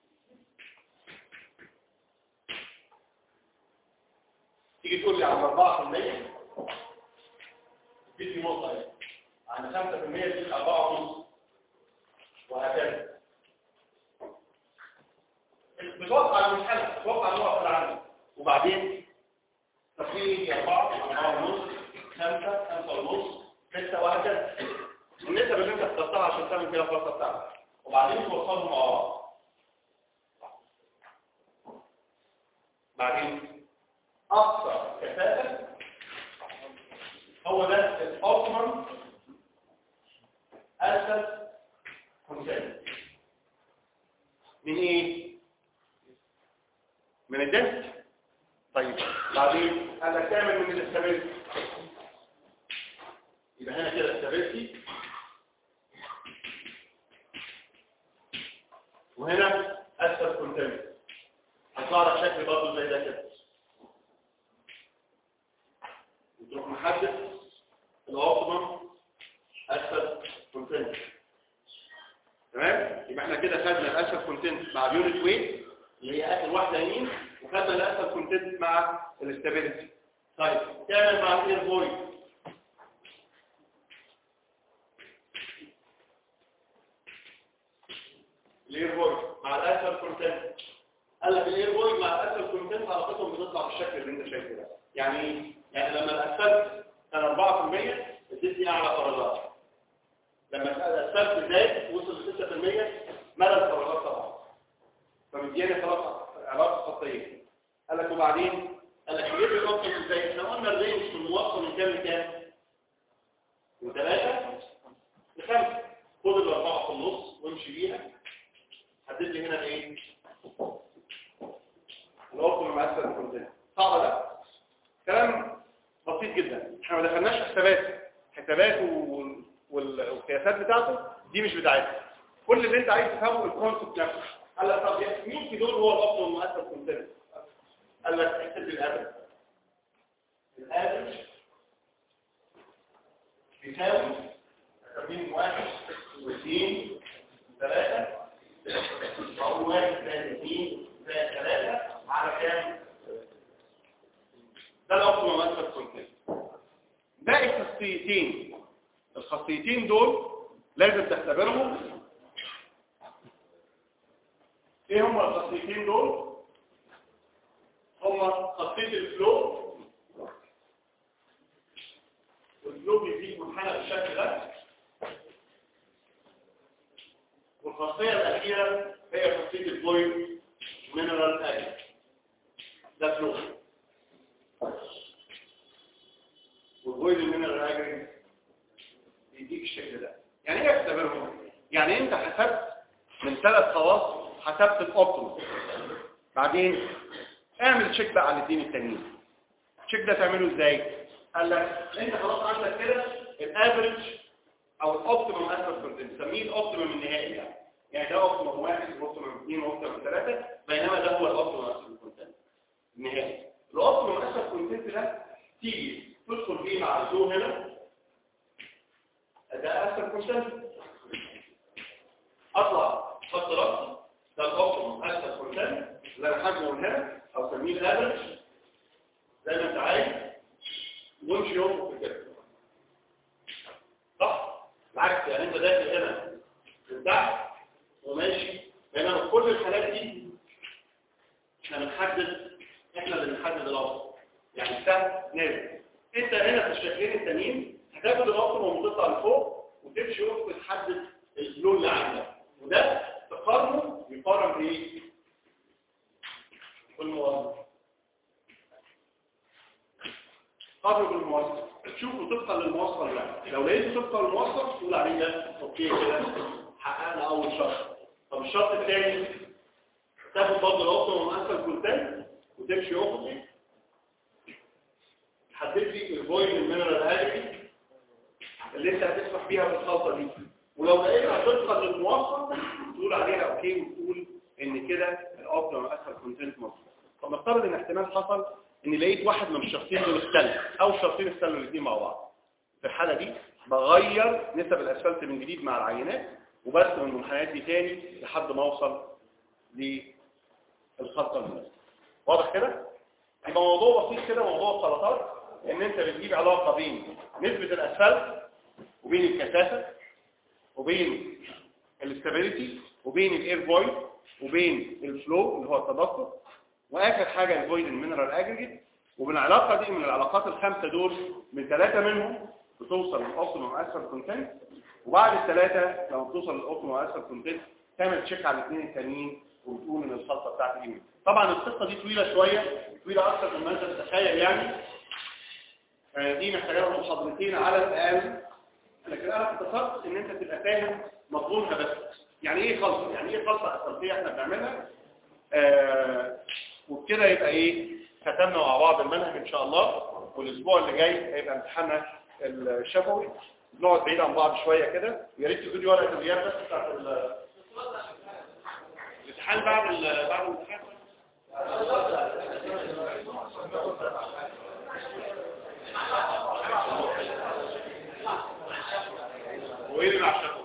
تيجي تقول لي على أربعة في المية تدي نقطة ايه؟ عن خمسة في المية تدي أربعة ونص وهكذا. بتوقع المنحنى، بتوقع النقط اللي عندك وبعدين تقييم أربعة، أربعة ونص، خمسة، خمسة ونص، ستة وهكذا. النسب اللي انت اخترتها عشان تعمل فيها الخلاصة بتاعتك وبعدين توصلهم مع بعض. بعدين أقصى كثافة هو ده الأوبتيمم أسفل كونتين. من إيه؟ من الدنس. طيب بعدين قال لك تعمل من الاستابيلتي. يبقى هنا كده استابيلتي وهنا أسفل كونتين. هيطلع لك شكل برضه زي ده كده. وتروح محدد الأوبتيمم أسفل كونتين. تمام؟ يبقى احنا كده خدنا الأسفل كونتين مع اليونت ويت اللي هي آخر واحدة يمين، وخدنا الأسفل كونتين مع الاستابيلتي. طيب تعمل مع الاير فويد. الاير فويد مع الأسفل كونتين. قال لك الاير فويد مع الأسفل كونتين علاقتهم بتطلع بالشكل اللي انت شايفه ده. يعني ايه؟ يعني لما الأسفل كان أربعة في المية اديتني أعلى درجات. لما الأسفل زاد وصل ل ستة في المية ملى الدرجات طبعا. فمدياني خلاص علاقة خطية. قال لك وبعدين قال لك ليه بيوصل ازاي؟ احنا قلنا الرينج في الموصل من كام لكام؟ من ثلاثة لخمسة. خد الأربعة في النص وامشي بيها. حدد لي هنا ايه؟ الأوبتيمم مع أسفل كونتين. صعب ده؟ كلام بسيط جدا. احنا ما دخلناش حسابات حسابات والقياسات بتاعته دي مش بتاعتنا. كل اللي انت عايز تفهمه الكونسبت نفسه. قال لك طب مين في دول هو الأوبتيمم مع أسفل كونتين؟ قال لك اكتب الافرج. الافرج بيساوي تقريبا واحد واثنين ثلاثة أو واحد ثلاثة اثنين ثلاثة ثلاثة على كام؟ ده الأوبتيمم مع أسفل كونتين. باقي خاصيتين، الخاصيتين دول لازم تختبرهم. ايه هم الخاصيتين دول؟ هما خاصية الفلو. والفلو بيزيد منحنى بالشكل ده. والخاصية الأخيرة هي خاصية الفلويد مينرال اجل. ده فلو. والفلويد المينرال اجل بيديك الشكل ده. يعني ايه اختبرهم؟ يعني انت حسبت من ثلاث خواص، حسبت الاوبتيمم. بعدين اعمل تشيك بقى على الاثنين التانيين. التشيك ده تعمله ازاي؟ قال لك انت خلاص عندك كده الافريج او الاوبتيمم اسفل كونتين. نسميه الاوبتيمم النهائي يعني. يعني ده اوبتيمم واحد واوبتيمم اثنين واوبتيمم ثلاثة، بينما ده هو الاوبتيمم اسفل كونتين النهائي. الاوبتيمم اسفل كونتين ده تيجي تدخل فيه مع الزو هنا. ده اسفل كونتين. اطلع خط رأسي ده الاوبتيمم اسفل كونتين اللي انا حاجه من هنا او سميه الافرج زي ما انت عايز وامشي يوم في كده. صح؟ بالعكس يعني انت داخل هنا من تحت وماشي. بينما في كل الحالات دي احنا بنحدد احنا اللي بنحدد الافضل. يعني السهم نازل. انت هنا في الشكلين التانيين هتاخد الافضل وتطلع لفوق وتمشي يوم تحدد اللون اللي عندك. وده تقارنه يقارن بايه؟ بالمواصفة. قارن بالمواصفة. تشوفه طبقا للمواصفة ولا لا. لو لقيته طبقا للمواصفة تقول عليه ده اوكي كده حققنا اول شرط. طب الشرط الثاني تاخد برضه الاوبتيمم من اسفل كونتين وتمشي افقي. تحدد لي الفويد المينرال اجري اللي انت هتسمح بيها بالخلطه دي. ولو لقيتها طبقا للمواصفة تقول عليها اوكي وتقول ان كده الاوبتيمم اسفل كونتين مظبوط. طب نفترض ان احتمال حصل ان لقيت واحد من الشرطين دول اختل او الشرطين اختلوا الاثنين مع بعض. في الحاله دي بغير نسب الاسفلت من جديد مع العينات وبرسم المنحنيات دي تاني لحد ما اوصل للخلطه المناسبه. واضح كده؟ يبقى موضوع بسيط كده، موضوع الخلطات ان انت بتجيب علاقه بين نسبه الاسفلت وبين الكثافه وبين الاستابيليتي وبين الاير فويد وبين الفلو اللي هو التدفق، واخر حاجه الفويد المينرال اجريجيت. وبالعلاقه دي من العلاقات الخمسه دول من ثلاثه منهم بتوصل للاوبتيمم اسفل كونتنت، وبعد الثلاثه لما بتوصل للاوبتيمم اسفل كونتنت تعمل تشيك على الاثنين الثانيين وبتقول ان الخلطه بتاعتي ايه. طبعا القصه دي طويله شويه، طويله اكثر مما انت تتخيل يعني. دي محتاجه لها محاضرتين على الاقل، لكن انا اختصرت ان انت تبقى فاهم مضمونها بس. يعني ايه خلطه؟ يعني ايه خلطه اسفلتيه احنا بنعملها؟ آه وبكده يبقى ايه، ختمنا مع بعض المنهج ان شاء الله. والاسبوع اللي جاي هيبقى امتحاننا الشفوي، نقعد بعيد عن بعض شويه كده. يا ريت تجيبوا لي ورقه الغياب بس بتاعت الامتحان بعد ال بعد الامتحان. وايه اللي مع الشفوي؟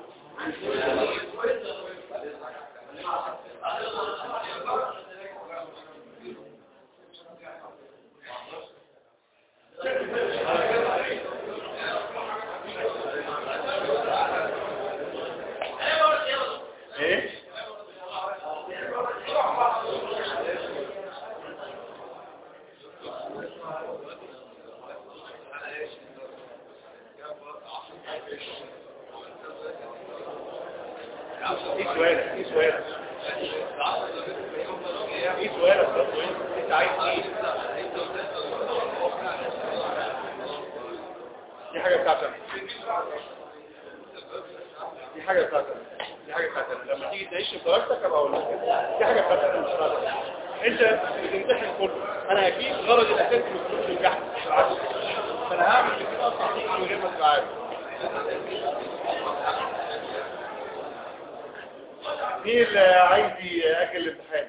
ايه ايه سؤالك ايه سؤالك ايه سؤالك برضه انت عايز ايه؟ دي حاجه بتاعتك دي حاجه بتاعتك دي حاجه بتاعتك لما تيجي تعيش في درجتك ابقى اقول لك دي حاجه بتاعتك مش بتاعتك. انت بتمتحن كله، انا اكيد غرضي الاساسي من الكورس الجحد بالعكس، فانا هعمل كده اصلا من غير ما تبقى عارف. مين اللي عايز يأجل الامتحان؟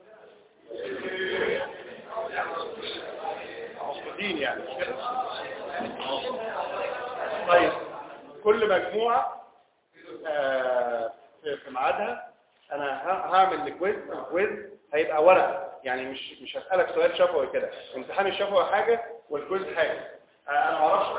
مقصودين يعني مش كده؟ طيب كل مجموعة آه في ميعادها انا هعمل الكويز. الكويز هيبقى ورقة، يعني مش مش هسألك سؤال شفوي كده. امتحان الشفوي حاجة والكويز حاجة. آه انا ما اعرفش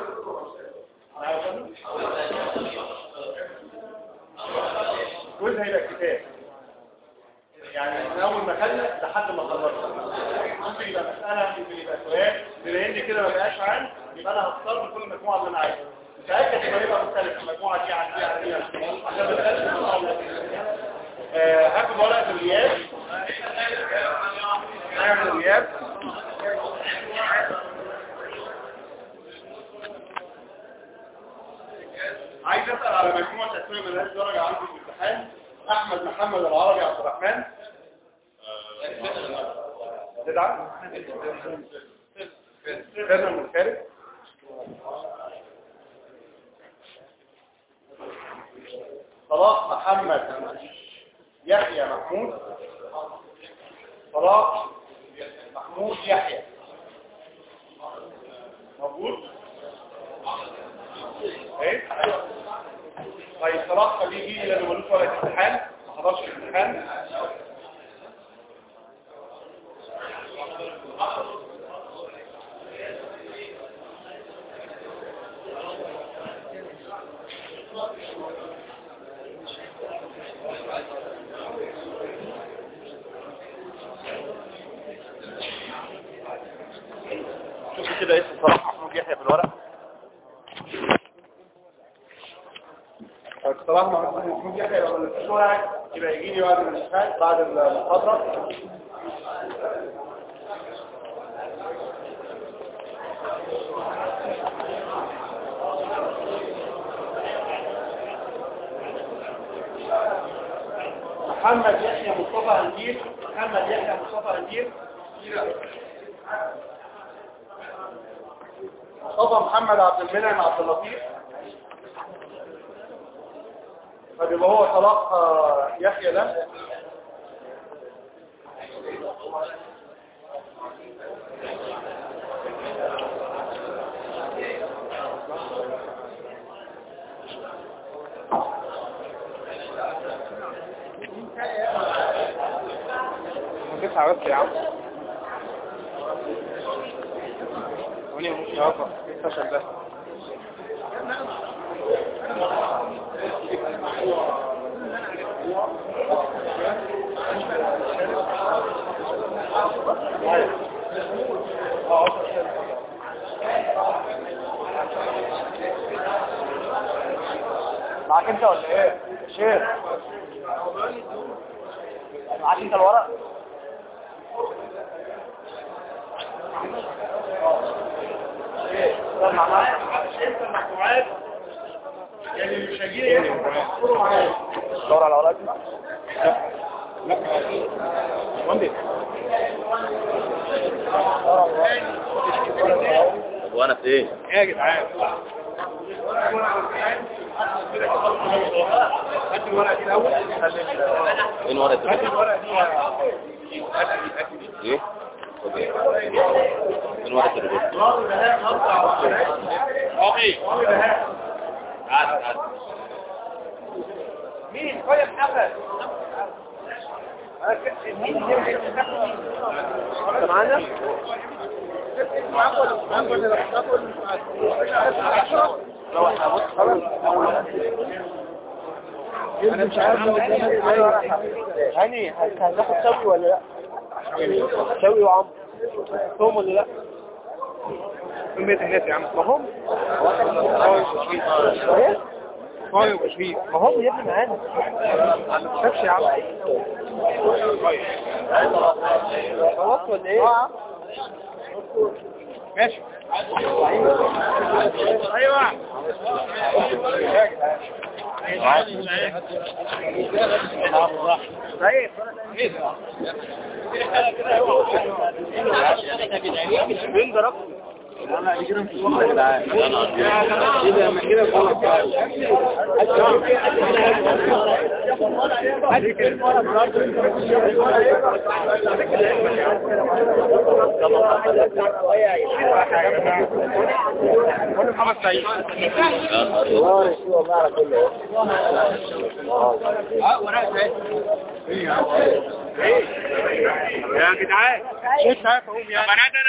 الكويز هيبقى كتاب، يعني من اول ما خلص لحد ما خلصنا. ممكن يبقى مسألة، ممكن يبقى سؤال، بما ان كده ما بقاش عام يبقى انا هختار من كل مجموعة اللي انا عايزها. متأكد انه هيبقى مختلف المجموعة دي عن دي عن دي عشان ما تبقاش. هاخد ورقة الغياب، نعمل الغياب. عايز اسأل على مجموعة تسوية ملهاش درجة عندي في الامتحان. احمد محمد العربي عبد الرحمن تدعم كذا من الخارج. صلاح محمد يحيى محمود. صلاح محمود يحيى موجود؟ ايه؟ طيب صلاح خليه يجي لانه ملوش ورقة امتحان، ما حضرش الامتحان. شوفوا كده اسم صلاح محمود يحيى في الورق. صلاح محمود يحيى لو الشورى يبقى يجي لي بعد الامتحان بعد المحاضرة. محمد يحيى مصطفى هندير. محمد يحيى مصطفى هندير. مصطفى محمد عبد المنعم عبد اللطيف. طب يبقى هو صلاح يحيى ده. تسعة بس يا عم وني مش هوقف فشل ده معاك انت ولا ايه شيخ معاك انت الورق انت المجموعات يعني مش هجيلي دور على ورقك لا لا وندي وانا في ايه ايه يا جدعان هات الورقه دي الاول فين ورقه هات الورقه دي ايه اوكي فين ورقه الريبورت اوكي عاد عاد مين طيب حفل مين انت معانا انا مش عارف هاني هناخد سوي ولا لا سوي وعم هم ولا لا من بيت الناس يا عم ما هم ايه طيب وشويه ما هم يا ابني معانا ما تخافش يا عم خلاص ولا ايه ماشي ايوه طيب مين ضربت انا كده مش واخد يا جدعان كده ما كده غلط ادي كده وانا محمد سعيد والله والله على كله اه ورقه سعيد يا جدعان مش عارف اقوم يعني بنات انا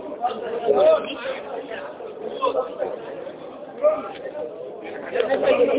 اللي خلاص